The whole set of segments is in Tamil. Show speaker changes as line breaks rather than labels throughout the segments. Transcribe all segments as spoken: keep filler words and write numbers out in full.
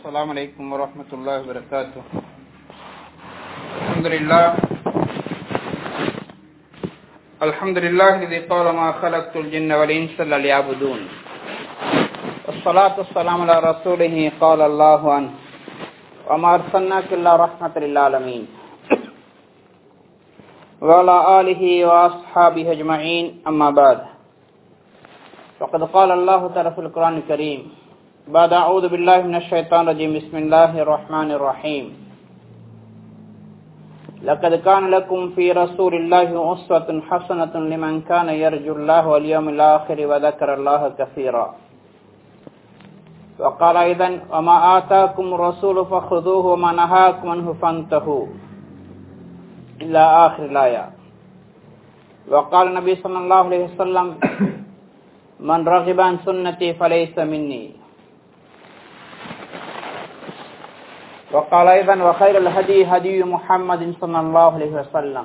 السلام عليكم ورحمة الله وبركاته. الحمد لله الحمد لله الذي قال ما خلقت الجن والإنس إلا ليعبدون، والصلاة والسلام على رسوله قال الله عنه وما أرسلناك إلا رحمة للعالمين وعلى آله وأصحابه أجمعين. أما بعد، فقد قال الله تعالى في القرآن الكريم بعد أعوذ بالله من الشيطان الرجيم بسم الله الرحمن الرحيم لقد كان لكم في رسول الله أسوة حسنة لمن كان يرجو الله واليوم الآخر وذكر الله كثيرا. وقال أيضا وما آتاكم الرسول فخذوه وما نهاكم عنه فانتهوا إلى آخر الآية. وقال النبي صلى الله عليه وسلم من رغب عن سنتي فليس مني. وقال أيضا وخير الهدي هدي محمد صلى الله عليه وسلم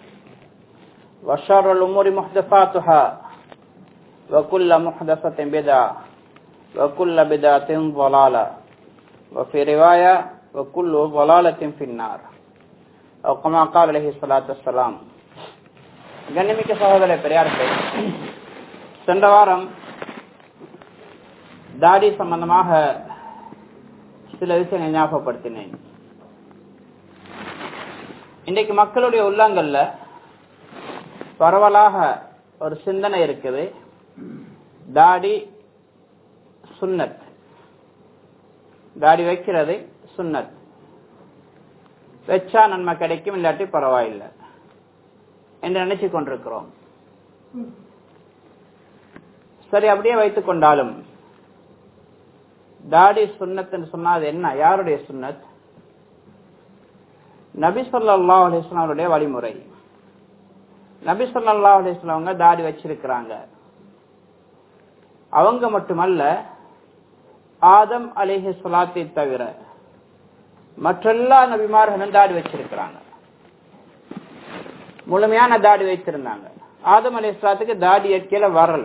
وشر الأمور محدثاتها وكل محدثة بدعة وكل بدعة ضلالة وفي رواية وكل ضلالة في النار أو كما قال عليه الصلاة والسلام. கண்ணியமிக்க சகோதர பெரியார்களே, சென்ற வாரம் தாடி சம்பந்தமாக சில விஷயங்களை ஞாபகப்படுத்தினேன். இன்றைக்கு மக்களுடைய உள்ளங்கள்ல பரவலாக ஒரு சிந்தனை இருக்குது, தாடி சுன்னத், தாடி வைக்கிறது சுன்னத், வச்சா நன்மை கிடைக்கும் இல்லாட்டி பரவாயில்லை என்று நினைச்சு கொண்டிருக்கிறோம். சரி, அப்படியே வைத்துக் கொண்டாலும் தாடி சுன்னத் என்று சொன்னது என்ன? யாருடைய சுன்னத்? நபி ஸல்லல்லாஹு அலைஹி வஸல்லம் அவருடைய வழிமுறை. நபி ஸல்லல்லாஹு அலைஹி வஸல்லம் அவங்க தாடி வச்சிருக்கிறாங்க. அவங்க மட்டுமல்ல, ஆதம் அலைஹிஸ்ஸலாத்தை தவிர மற்றெல்லா நபிமார்களும் தாடி வச்சிருக்கிறாங்க, முழுமையான தாடி வைத்திருந்தாங்க. ஆதம் அலைஹிஸ்ஸலாத்துக்கு தாடி இயற்கையில வரல,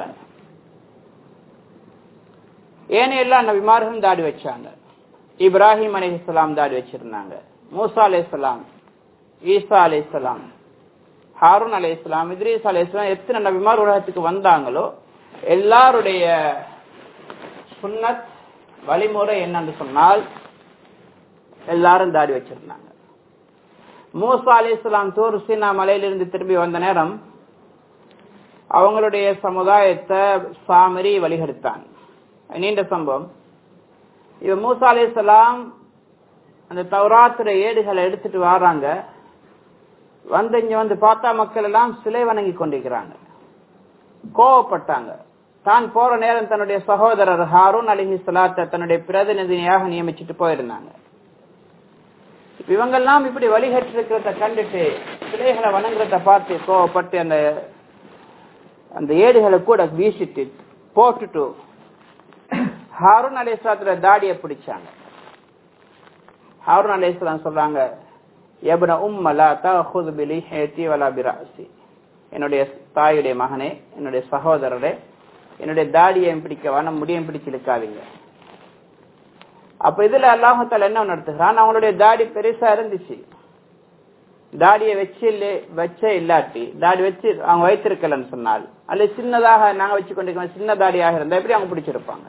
ஏனைய எல்லா நபிமார்களும் தாடி வச்சாங்க. இப்ராஹிம் அலைஹிஸ்ஸலாம் தாடி வச்சிருந்தாங்க, மூசா அலைஹிஸ்ஸலாம், ஈசா அலைஹிஸ்ஸலாம், ஹாரூன் அலைஹிஸ்ஸலாம், இத்ரீஸ் அலைஹிஸ்ஸலாம், எத்தனை நபிமார் உலகத்துக்கு வந்தாங்களோ எல்லாருடைய சுன்னத் வழிமுறை என்னன்னு சொன்னால் எல்லாரும் தாடி வச்சிருந்தாங்க. மூசா அலைஹிஸ்ஸலாம் தூர் சீனா மலையிலிருந்து திரும்பி வந்த நேரம் அவங்களுடைய சமுதாயத்தை சாமரி வழிகெடுத்தான். நீண்ட சம்பவம். இவ மூசா அலைஹிஸ்ஸலாம் அந்த தௌராத்துடைய ஏடுகளை எடுத்துட்டு வராங்க. வந்து இங்க வந்து பார்த்தா மக்கள் எல்லாம் சிலை வணங்கி கொண்டிருக்கிறாங்க. கோவப்பட்டாங்க. தான் போற நேரம் தன்னுடைய சகோதரர் ஹாரூன் அலைஹிஸ்ஸலாத்தை தன்னுடைய பிரதிநிதியாக நியமிச்சுட்டு போயிருந்தாங்க. இவங்கெல்லாம் இப்படி வழிகட்டிருக்கிறத கண்டுட்டு சிலைகளை வணங்குறத பார்த்து கோவப்பட்டு அந்த அந்த ஏடுகளை கூட வீசிட்டு போட்டுட்டு ஹாரூன் அலைஹிஸ்ஸலாத்துடைய தாடியை பிடிச்சாங்க. ஹாரூன் அலைஹிஸ்ஸலாம் சொல்றாங்க, யப்ன உம்ம லா தஅஹுது பிலிஹியதி வலா பிராஸி, என்னுடைய தாயுடைய மகனே, என்னுடைய சகோதரரே, என்னுடைய தாடியை பிடிக்க வேணாம், முடியும் பிடிச்சு இழுக்காதீங்க. அப்ப இதுல அல்லாஹ் தஆலா என்ன நடத்துகிறான்? அவங்களுடைய தாடி பெருசா இருந்துச்சு, தாடியை வச்சு வச்சே இல்லாட்டி தாடி வச்சு அவங்க வைத்திருக்கலன்னு சொன்னால், அல்ல சின்னதாக நாங்க வச்சு கொண்டிருக்கோம், சின்ன தாடியாக இருந்தா எப்படி அவங்க பிடிச்சிருப்பாங்க?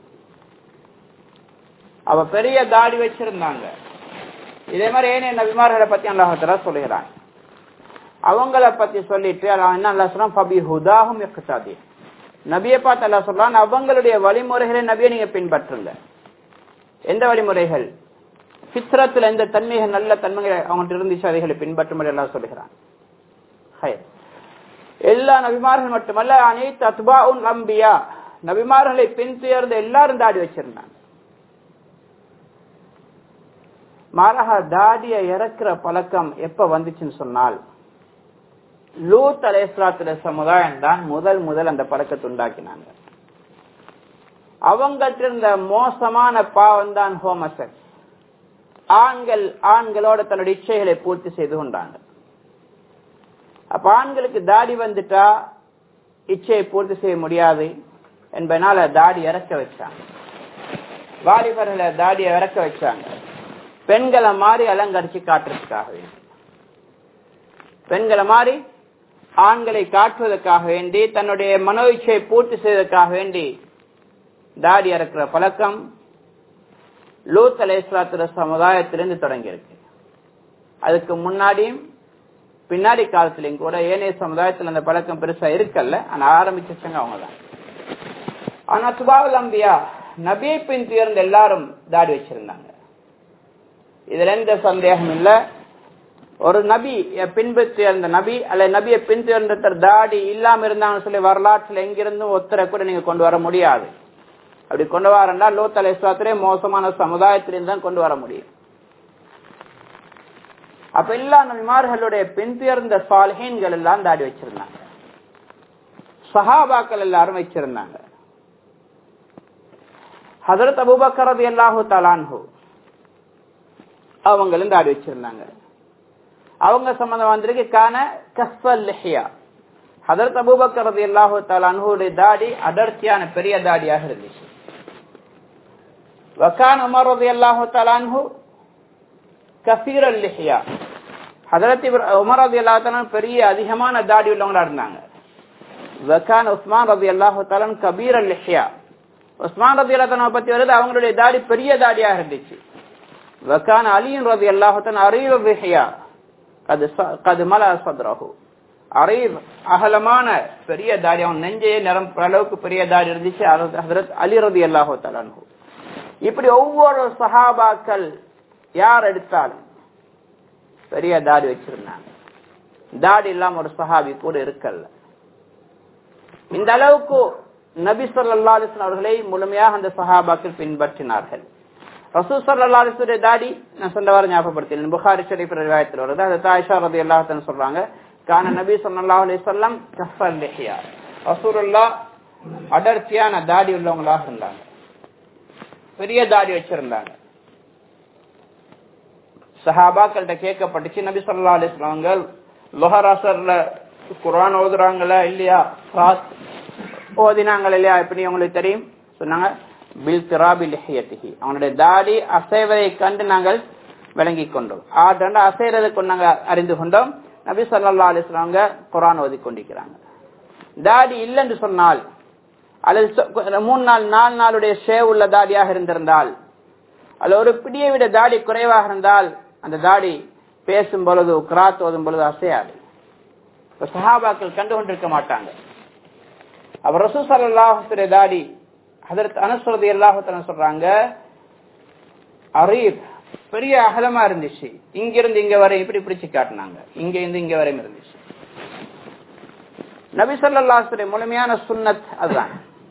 அவ பெரிய தாடி வச்சிருந்தாங்க. இதே மாதிரி ஏனைய நபிமார்களை பத்தி அல்லாஹ் தஆலா சொல்லுகிறான். அவங்கள பத்தி சொல்லிட்டு என்ன அல்லாஹ் சொல்றான், ஃபபி ஹுதாஹும் யக்ததி, நபியை பார்த்து அல்லாஹ் சொல்றான் அவங்களுடைய வழிமுறைகளை நபியை நீங்க பின்பற்றுங்க. எந்த வழிமுறைகள்? ஃபித்ரத்துல எந்த தன்மைகள், நல்ல தன்மைகளை அவங்கள்ட்ட இருந்துச்சு அதைகளை பின்பற்றும்படி அல்லாஹ் சொல்லுகிறான். எல்லா நபிமார்கள் மட்டுமல்ல, அனைத்து அத்பாஉன் அம்பியா, நபிமார்களை பின்தொடர்ந்த எல்லாரும் தாடி வச்சிருந்தாங்க. மாறாக தாடியை இறக்குற பழக்கம் எப்ப வந்துச்சுன்னு சொன்னால், லூத் அலைஹிஸ்ஸலாத்துடைய சமுதாயம் தான் முதல் முதல் அந்த பழக்கத்தை உண்டாக்கினாங்க. அவங்கள்ட்ட இருந்த மோசமான பாவம் தான் ஹோமசெக்ஸ். ஆண்கள் ஆண்களோட தன்னுடைய இச்சைகளை பூர்த்தி செய்து கொண்டாங்க. அப்ப ஆண்களுக்கு தாடி வந்துட்டா இச்சையை பூர்த்தி செய்ய முடியாது என்பதனால தாடி இறக்க வச்சாங்க. வாலிபர்களை தாடியை இறக்க வச்சாங்க. பெண்களை மாறி அலங்கரிச்சு காட்டுறதுக்காக வேண்டி, பெண்களை மாறி ஆண்களை காட்டுவதற்காக வேண்டி, தன்னுடைய மனோ இச்சையை பூர்த்தி செய்வதற்காக வேண்டி தாடி இறக்குற பழக்கம் லூத் அலைஹிஸ்ஸலாத்து சமுதாயத்திலிருந்து தொடங்கி இருக்கு. அதுக்கு முன்னாடியும் பின்னாடி காலத்திலையும் கூட ஏனைய சமுதாயத்தில் அந்த பழக்கம் பெருசா இருக்கல்ல, ஆனா ஆரம்பிச்சவங்க அவங்கதான். ஆனா சுபாவுல் அம்பியா நபியை பின் துயர்ந்த எல்லாரும் தாடி வச்சிருந்தாங்க. இதுல எந்த சந்தேகம் இல்ல. ஒரு நபி பின்பற்றி அந்த நபி அல்ல நபியை பின்துயர்ந்த தாடி இல்லாம இருந்தாங்கன்னு சொல்லி வரலாற்றுல எங்கிருந்தும் ஒத்தரை கூட நீங்க கொண்டு வர முடியாது. அப்படி கொண்டு வரா லூத் அலைஹிஸ்ஸலாத்திலே மோசமான சமுதாயத்திலிருந்து தான் கொண்டு வர முடியும். அப்ப எல்லா நபிமார்களுடைய பின்துயர்ந்த சாலிஹீன்கள் எல்லாம் தாடி வச்சிருந்தாங்க. சஹாபாக்கள் எல்லாரும் வச்சிருந்தாங்க. ஹஜ்ரத் அபூபக்கர் ரலியல்லாஹு தஆலா அன்ஹு அவங்களும் தாடி வச்சிருந்தாங்க. அவங்க சம்பந்தம் வந்திருக்கு கான கஸ்ஃபல் லிஹ்யா. ஹஜ்ரத் அபூபக்கர் ரலியல்லாஹு தஆலா அன்ஹுடைய தாடி அடர்த்தியான பெரிய தாடியாக இருந்துச்சு. வகான உமர் ரலியல்லாஹு தஆலா அன்ஹு கஸீரல் லிஹ்யா. ஹஜ்ரத் உமர் ரலியல்லாஹு தஆலா பெரிய அதிகமான தாடி உள்ளவங்களா இருந்தாங்க. வகான உஸ்மான் ரலியல்லாஹு தஆலா கபீரல் லிஹ்யா. உஸ்மான் ரலியல்லாஹு தஆலா பத்தி வருது அவங்களுடைய தாடி பெரிய தாடியாக இருந்துச்சு. வகான அலி ரலியல்லாஹு தஆலா அரீர் லிஹ்யா கது மலா சத்ரஹு. அரீர் அகலமான பெரிய தாடி, அவன் நெஞ்சையே நிரம்புற அளவுக்கு பெரிய தாடி இருந்துச்சு ஹஜ்ரத் அலி ரலியல்லாஹு தஆலா அன்ஹு. இப்படி ஒவ்வொரு சஹாபாக்கள் யார் எடுத்தாலும் பெரிய தாடி வச்சிருந்தாங்க. தாடி இல்லாம ஒரு சஹாபி கூட இருக்கல்ல. இந்த அளவுக்கு நபி ஸல்லல்லாஹு அலைஹி வஸல்லம் அவர்களை முழுமையாக அந்த சஹாபாக்கள் பின்பற்றினார்கள். ரசூல் ஸல்லல்லாஹு அலைஹி வஸல்லம் தாடி நான் சொன்னவாறு ஞாபகப்படுத்தினேன். புகாரி ஷரீஃப் ரிவாயத்தில் வருது. அது ஆயிஷா ரலியல்லாஹு அன்ஹா சொல்றாங்க, கான நபி ஸல்லல்லாஹு அலைஹி வஸல்லம் கஃபல் லிஹ்யா. ரசூலுல்லாஹ் அடர்த்தியான தாடி உள்ளவங்களாக இருந்தாங்க, பெரிய தாடி வச்சிருந்தாங்க. சஹாபாக்கள்கிட்ட கேட்கப்பட்டுச்சு, நபி ஸல்லல்லாஹு அலைஹி வஸல்லம் லுஹர் அஸ்ர்ல குர்ஆன் ஓதுறாங்களா இல்லையா, ஓதினாங்க இல்லையா, எப்படி உங்களுக்கு தெரியும் சொன்னாங்க. பில் திராபி லிஹ்யத்திஹி, அவனுடைய தாடி அசைவதை கண்டு நாங்கள் விளங்கி கொண்டோம். ஆண்டு அசைறதை கொண்டு நாங்கள் அறிந்து கொண்டோம். நபி ஸல்லல்லாஹு அலைஹி வஸல்லம் குர்ஆன் ஓதி கொண்டிருக்கிறாங்க. தாடி இல்லைன்னு சொன்னால் அல்லது மூணு நாள் நாலு நாளுடைய ஷேவ் உள்ள தாடியாக இருந்திருந்தால் அல்ல ஒரு பிடியை விட தாடி குறைவாக இருந்தால் அந்த தாடி பேசும் பொழுது கிராத் ஓதும் பொழுது அசையாது. சஹாபாக்கள் கண்டு கொண்டிருக்க மாட்டாங்க. அவர் ரசூல் ஸல்லல்லாஹு அலைஹி வஸல்லம் தாடி ஹஜ்ரத் அனஸ் ரலியல்லாஹு தஆலா சொல்றாங்க, அரீப் பெரிய அகலமா இருந்துச்சு, இங்கிருந்து இங்க வரை இப்படி பிடிச்சு காட்டினாங்க, இங்க இருந்து இங்க வரையும் இருந்துச்சு. நபி ஸல்லல்லாஹு அலைஹி வஸல்லம் முழுமையான சுன்னத் அதுதான்.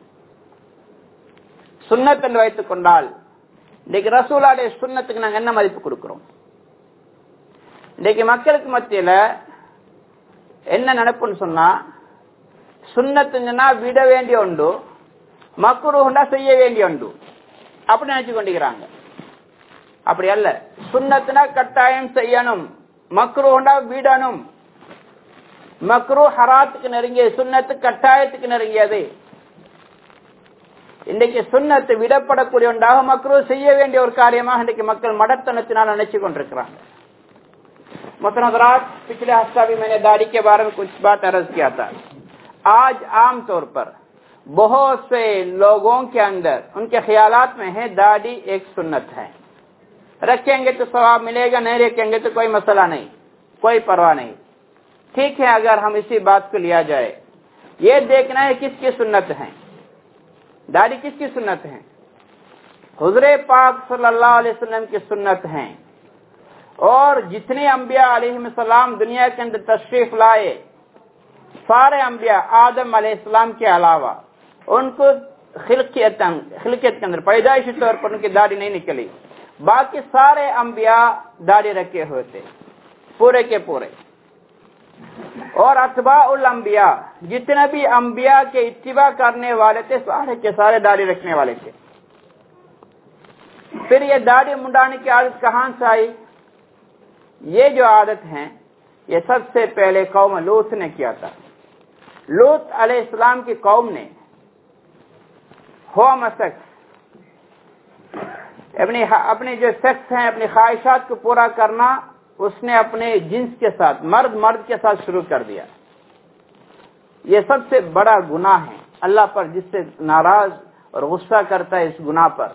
சுன்னத் என்று வைத்துக் கொண்டால் இன்னைக்கு ரசூலுடைய சுன்னத்துக்கு நாங்க என்ன மதிப்பு கொடுக்கிறோம்? இன்னைக்கு மக்களுக்கு மத்தியில என்ன நினைப்புன்னு சொன்னா, சுன்னத்துன்னா விட வேண்டிய உண்டு, மக்ரூஹ்னா செய்ய வேண்டிய உண்டு, அப்படி நினைச்சு கொண்டிருக்கிறாங்க. அப்படி அல்ல. சுன்னத்துனா கட்டாயம் செய்யணும், மக்ரூஹ்னா விடணும். மக்ரூஹ் ஹராத்துக்கு நெருங்கியது, சுன்னத்து கட்டாயத்துக்கு நெருங்கியது. இன்றைக்கு சுன்னத்து விடப்படக்கூடிய ஒன்றாக மக்ரூஹ் செய்ய வேண்டிய ஒரு காரியமாக இன்றைக்கு மக்கள் மடத்தனத்தினால் நினைச்சு கொண்டிருக்கிறாங்க. मुतनज़रात पिछले हफ्ता भी मैंने दाढ़ी के बारे में कुछ बात अर्ज किया था. आज आम तौर पर बहुत से लोगों के अंदर उनके ख्यालात में है दाढ़ी एक सुन्नत है, रखेंगे तो सवाब मिलेगा, नहीं रखेंगे तो कोई मसला नहीं, कोई परवाह नहीं. ठीक है, अगर हम इसी बात को लिया जाए, ये देखना है किसकी सुन्नत है, दाढ़ी किसकी सुन्नत है? हुज़ूर पाक सल्लल्लाहु अलैहि वसल्लम की सुन्नत है. और जितने अंबिया अलैहिस्सलाम दुनिया के अंदर तशरीफ लाए, सारे अंबिया आदम अलैहिस्सलाम के अलावा उनको खिलकियत खिलकियत के अंदर पैदाइशी तौर पर उनकी दाढ़ी नहीं निकली. बाकी सारे अंबिया दाढ़ी रखे हुए थे, पूरे के पूरे. और अतबाउल अंबिया, जितने भी अंबिया के इत्तिबा करने वाले थे, सारे के सारे दाढ़ी रखने वाले थे. फिर ये दाढ़ी मुंडाने की आदत कहां से आई? ये जो आदत है ये सबसे पहले कौम लूत ने किया था. लूत अलैहिस्सलाम की कौम ने होमसेक्स اپنی اپنے جو سیکس ہیں اپنی خواہشات کو پورا کرنا اس نے اپنے جنس کے ساتھ مرد مرد کے ساتھ شروع کر دیا. یہ سب سے بڑا گناہ ہے اللہ پر جس سے ناراض اور غصہ کرتا ہے. اس گناہ پر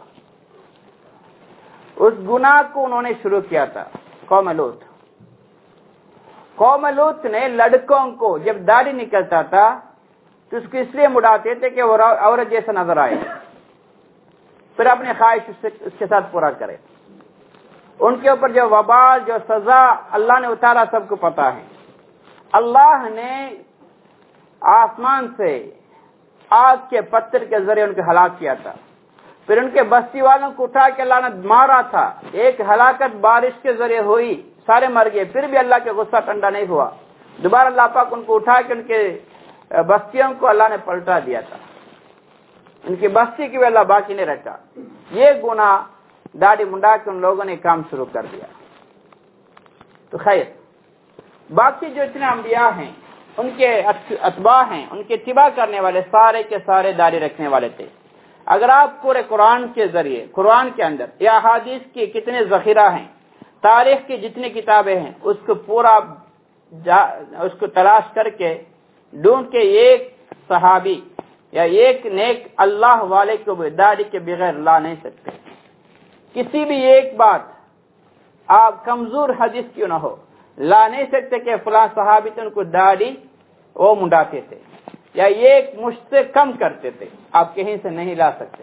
اس گناہ کو انہوں نے شروع کیا تھا قوم لوط. قوم لوط نے لڑکوں کو جب داڑھی نکلتا تھا تو اس کو اس لیے مڑاتے تھے کہ وہ عورت جیسا نظر آئے, پھر اپنی خواہش اس, سے اس کے ساتھ پورا کرے. ان کے اوپر جو وبال جو سزا اللہ نے اتارا سب کو پتا ہے. اللہ نے آسمان سے آگ کے پتھر کے ذریعے ان کو ہلاک کیا تھا. پھر ان کے بستی والوں کو اٹھا کے اللہ نے مارا تھا. ایک ہلاکت بارش کے ذریعے ہوئی, سارے مر گئے, پھر بھی اللہ کے غصہ ٹھنڈا نہیں ہوا. دوبارہ اللہ پاک ان کو اٹھا کے ان کے بستیوں کو اللہ نے پلٹا دیا تھا. ان کی بستی کی بھی اللہ باقی نہیں رکھا. یہ گناہ داڑھی منڈا کے ان لوگوں نے کام شروع کر دیا. تو خیر, باقی جو اتنے انبیاء ہیں ان کے اتباع ہیں, ان کے اتباع کرنے والے سارے کے سارے داڑھی رکھنے والے تھے. اگر آپ پورے قرآن کے ذریعے قرآن کے اندر یا احادیث کے کتنے ذخیرہ ہیں, تاریخ کی جتنی کتابیں ہیں, اس کو پورا اس کو تلاش کر کے ڈھونڈ کے ایک صحابی یا ایک نیک اللہ والے کو بھی داڑھی کے بغیر لا نہیں سکتے. کسی بھی ایک بات آپ کمزور حدیث کیوں نہ ہو لا نہیں سکتے کہ فلاں صحابی تھے ان کو داڑھی وہ منڈاتے تھے یا ایک مشت سے کم کرتے تھے. آپ کہیں سے نہیں لا سکتے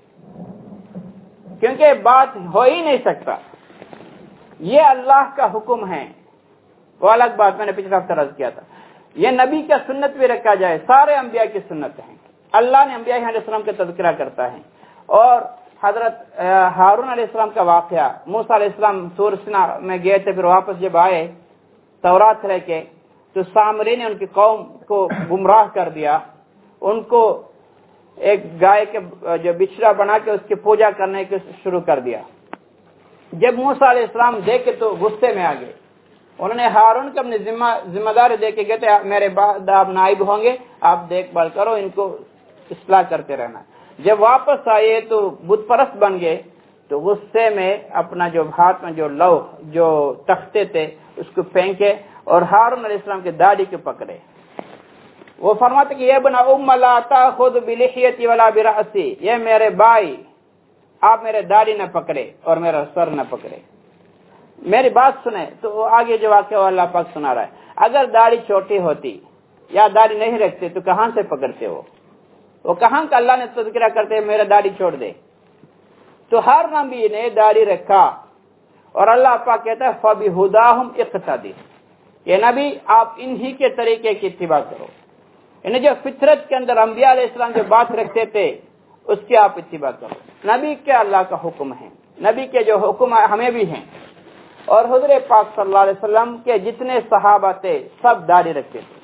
کیونکہ بات ہو ہی نہیں سکتا. یہ اللہ کا حکم ہے, وہ الگ بات میں نے پچھلے ہفتے عرض کیا تھا. یہ نبی کا سنت بھی رکھا جائے, سارے انبیاء کی سنت ہیں. اللہ نے انبیاء علیہ السلام کا تذکرہ کرتا ہے. اور حضرت ہارون علیہ السلام کا واقعہ, موسیٰ علیہ السلام طور سینا میں گئے تھے, پھر واپس جب آئے تورات لے کے تو سامری نے ان کی قوم کو گمراہ کر دیا. ان کو ایک گائے کے جو بچڑا بنا کے اس کی پوجا کرنے کے شروع کر دیا. جب موسیٰ علیہ السلام دیکھے تو غصے میں آ گئے. انہوں نے ہارون کو اپنی ذمہ داری دے کے کہتے میرے بعد آپ نائب ہوں گے, آپ دیکھ بھال کرو, ان کو اصلاح کرتے رہنا. جب واپس آئے تو بت پرست بن گئے. تو غصے میں اپنا جو ہاتھ میں جو لو جو تختے تھے اس کو پھینکے اور ہارون علیہ السلام کے داڑھی کو پکڑے. وہ فرماتے کہ یہ ابن ام لا تاخذ بلحیتی ولا برأسی, یہ میرے بھائی آپ میرے داڑھی نہ پکڑے اور میرا سر نہ پکڑے, میری بات سنیں. تو آگے جو واقعہ اللہ پاک سنا رہا ہے, اگر داڑھی چھوٹی ہوتی یا داڑھی نہیں رکھتے تو کہاں سے پکڑتے ہو, وہ کہاں کا اللہ نے تذکرہ کرتے میرا داڑھی چھوڑ دے. تو ہر نبی نے داڑھی رکھا اور اللہ پاک کہتا ہے فَبِهُدَاهُمْ اقْتَدِي, یہ نبی آپ انہی کے طریقے کی اتباع کرو. انہیں جو فطرت کے اندر انبیاء علیہ السلام جو بات رکھتے تھے اس کی آپ اتباع کرو. نبی کے اللہ کا حکم ہے, نبی کے جو حکم ہمیں بھی ہیں. اور حضور پاک صلی اللہ علیہ وسلم کے جتنے صحابہ تھے سب داڑھی رکھتے تھے.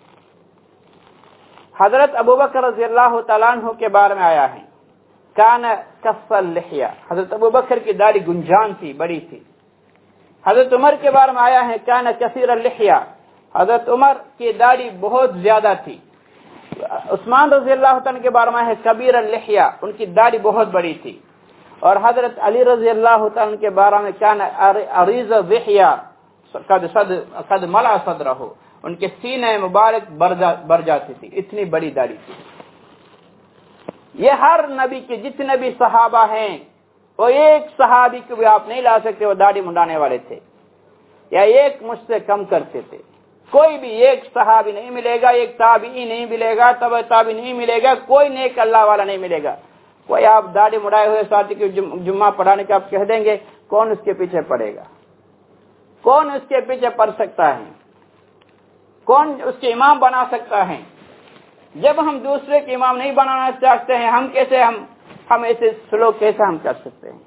حضرت ابوبکر رضی اللہ تعالیٰ عنہ کے بارے میں آیا ہے کان کف اللحیہ, حضرت ابوبکر کی داڑھی گنجان تھی, بڑی تھی. حضرت عمر کے بارے میں آیا ہے کان کثیر اللحیہ, حضرت عمر کی داڑھی بہت زیادہ تھی. عثمان رضی اللہ تعالیٰ کے بارے میں ہے کبیر اللحیہ, ان کی داڑھی بہت بڑی تھی. اور حضرت علی رضی اللہ تعالیٰ کے بارے میں کان عریض اللحیہ قد صد قد ملأ صدرہ, ان کے سینے مبارک بر جاتی تھی, اتنی بڑی داڑھی تھی. یہ ہر نبی کے جتنے بھی صحابہ ہیں وہ ایک صحابی کو بھی آپ نہیں لا سکتے وہ داڑھی منڈانے والے تھے یا ایک مجھ سے کم کرتے تھے. کوئی بھی ایک صحابی نہیں ملے گا, ایک تابعی نہیں ملے گا, تبع تابعی نہیں ملے گا, کوئی نیک اللہ والا نہیں ملے گا. کوئی آپ داڑھی مڑائے ہوئے ساتھی کو جمعہ پڑھانے کا آپ کہہ دیں گے, کون اس کے پیچھے پڑے گا, کون اس کے پیچھے پڑھ سکتا ہے, کون اس کے امام بنا سکتا ہے. جب ہم دوسرے کے امام نہیں بنانا چاہتے ہیں ہم کیسے ہم ہم ایسے سلوک کیسے ہم کر سکتے ہیں.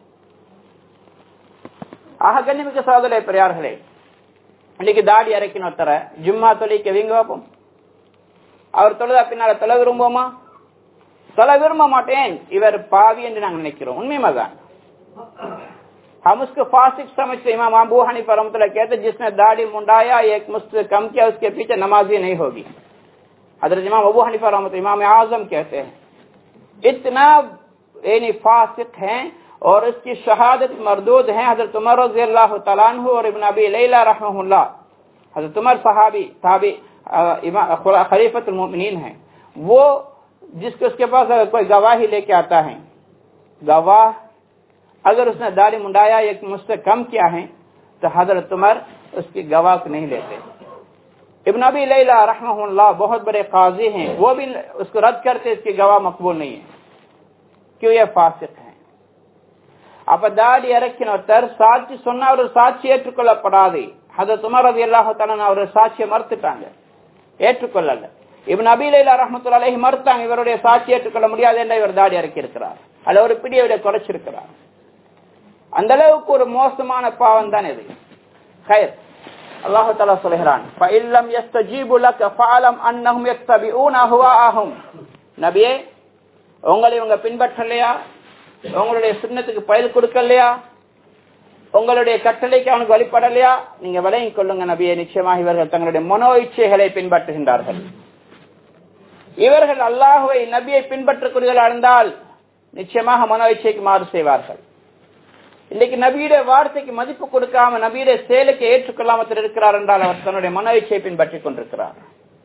آہ گنی میں کے سوالے پریار ہلے لیکن داڑھی ارکن ہوتا ہے جمعہ تو لے کے ونگ واپم اور تلدا پنارا تلگرمبوما تلگرما مٹین ایور پاوی انڈ نانگ نکرو ان میں مزہ. ہم اس کو فاسق سمجھتے. امام ابو حنیفہ رحمۃ اللہ کہتے ہیں جس نے داڑھی منڈایا ایک مجھ سے کم کیا اس کے پیچھے نمازی نہیں ہوگی. حضرت امام ابو حنیفہ رحمۃ اللہ امام اعظم کہتے ہیں اتنا یعنی فاسق ہیں और इसकी शहादत मरदूद है हजरत उमर रज़ियल्लाहु तआला अन्हु और इब्न अबी लैला रहमहुल्लाह। हजरत उमर सहाबी ताबी खलीफतुल मोमिनीन है, वो जिसके उसके पास अगर कोई गवाही लेके आता है, गवाह अगर उसने दाढ़ी मुंडाया एक मुझसे कम किया है तो हजरत उमर उसकी गवाह को नहीं लेते। इब्न अबी लैला रहमहुल्लाह बहुत बड़े काजी हैं, वो भी उसको रद्द करते, इसकी गवाह मकबूल नहीं है, क्यों? ये फासिक है। அப்ப தாடி இறக்கின ஒருத்தர் சாட்சி சொன்னா அவர் சாட்சி ஏற்றுக்கொள்ளப்படாது. ஹஜரத் உமர் ரலியல்லாஹு தஆலா அவர் சாட்சியை மறுத்துட்டாங்க, ஏற்றுக்கொள்ளல. இப்னு அபீ லைலா ரஹ்மத்துல்லாஹி அலைஹி மறுத்தாங்க, இவருடைய சாட்சி ஏற்றுக்கொள்ள முடியாது என்று இவர் தாடி இறக்கி இருக்கிறார், அல்ல ஒரு பிடியை விட குறைச்சிருக்கிறார். அந்த அளவுக்கு ஒரு மோசமான பாவம் தான் இது. خير அல்லாஹ் தஆலா சொல்கிறான் ஃபஇல்லம் யஸ்தஜீபு லக ஃபஅலம் அன்னஹும் யத்தபிஊன அஹ்வாஅஹும். நபியே, உங்களை இவங்க பின்பற்றலையா, உங்களுடைய சுன்னத்துக்கு பயல் கொடுக்கலையா, உங்களுடைய கட்டளைக்கு அவனுக்கு வழிபடலையா, நீங்க விளங்கிக் கொள்ளுங்க நபியே, நிச்சயமாக இவர்கள் தங்களுடைய மனோ இச்சைகளை பின்பற்றுகின்றார்கள். இவர்கள் அல்லாஹ்வை நபியை பின்பற்றக்கூடியவர்களாக இருந்தால் நிச்சயமாக மனோ இச்சைக்கு மாறு செய்வார்கள். இன்னைக்கு நபியுடைய வார்த்தைக்கு மதிப்பு கொடுக்காம நபியுடைய செயலுக்கு ஏற்றுக்கொள்ளாமல் இருக்கிறார் என்றால் அவர் தன்னுடைய மனோ இச்சையை பின்பற்றிக் கொண்டிருக்கிறார்.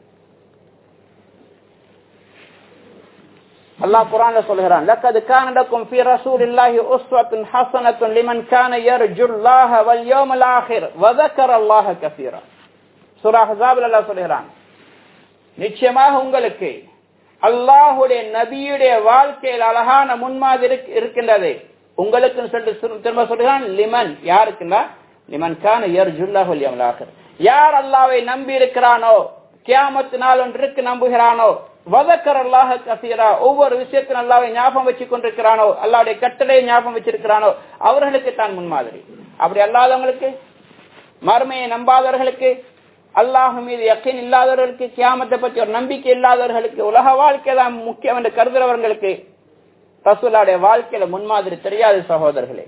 அல்லாஹ் குர்ஆன்ல சொல்கிறான் லக்கத் கான லக்கும் ஃபீ ரசூலில்லாஹி உஸ்வத்துன் ஹஸனத்துன் லிமன் கான யர்ஜுல்லாஹ வல் யௌமல் ஆகிர் வ ஸக்கரல்லாஹ கஸீரா. சூரா அஹ்ஸாப்ல அல்லாஹ் சொல்கிறான், நிச்சயமாக உங்களுக்கு அல்லாஹ்வுடைய நபியுடைய வாழ்க்கையில் அழகான முன்மாதிரி இருக்கின்றது. உங்களுக்கு திரும்ப சொல்கிறான், லிமன் யாருக்குன்னா லிமன் கான யர்ஜுல்லாஹ வல் யௌமல் ஆகிர், யார் அல்லாஹ்வை நம்பி இருக்கிறானோ, கியாமத் நாள் ஒன்றுக்கு நம்புகிறானோ, வதக்கரல்லாஹ கஸீரா, ஒவ்வொரு விஷயத்திலும் அல்லாஹ்வை ஞாபகம் வச்சு கொண்டிருக்கிறானோ, அல்லாஹ்வுடைய கட்டளையை ஞாபகம் வச்சிருக்கிறானோ, அவர்களுக்கு தான் முன்மாதிரி. அப்படி அல்லாதவங்களுக்கு, மறுமையை நம்பாதவர்களுக்கு, அல்லாஹ் மீது யக்கீன் இல்லாதவர்களுக்கு, கியாமத்தை பற்றி ஒரு நம்பிக்கை இல்லாதவர்களுக்கு, உலக வாழ்க்கை தான் முக்கியம் என்று கருதுறவர்களுக்கு ரசூலுடைய வாழ்க்கையில முன்மாதிரி தெரியாது சகோதரர்களே.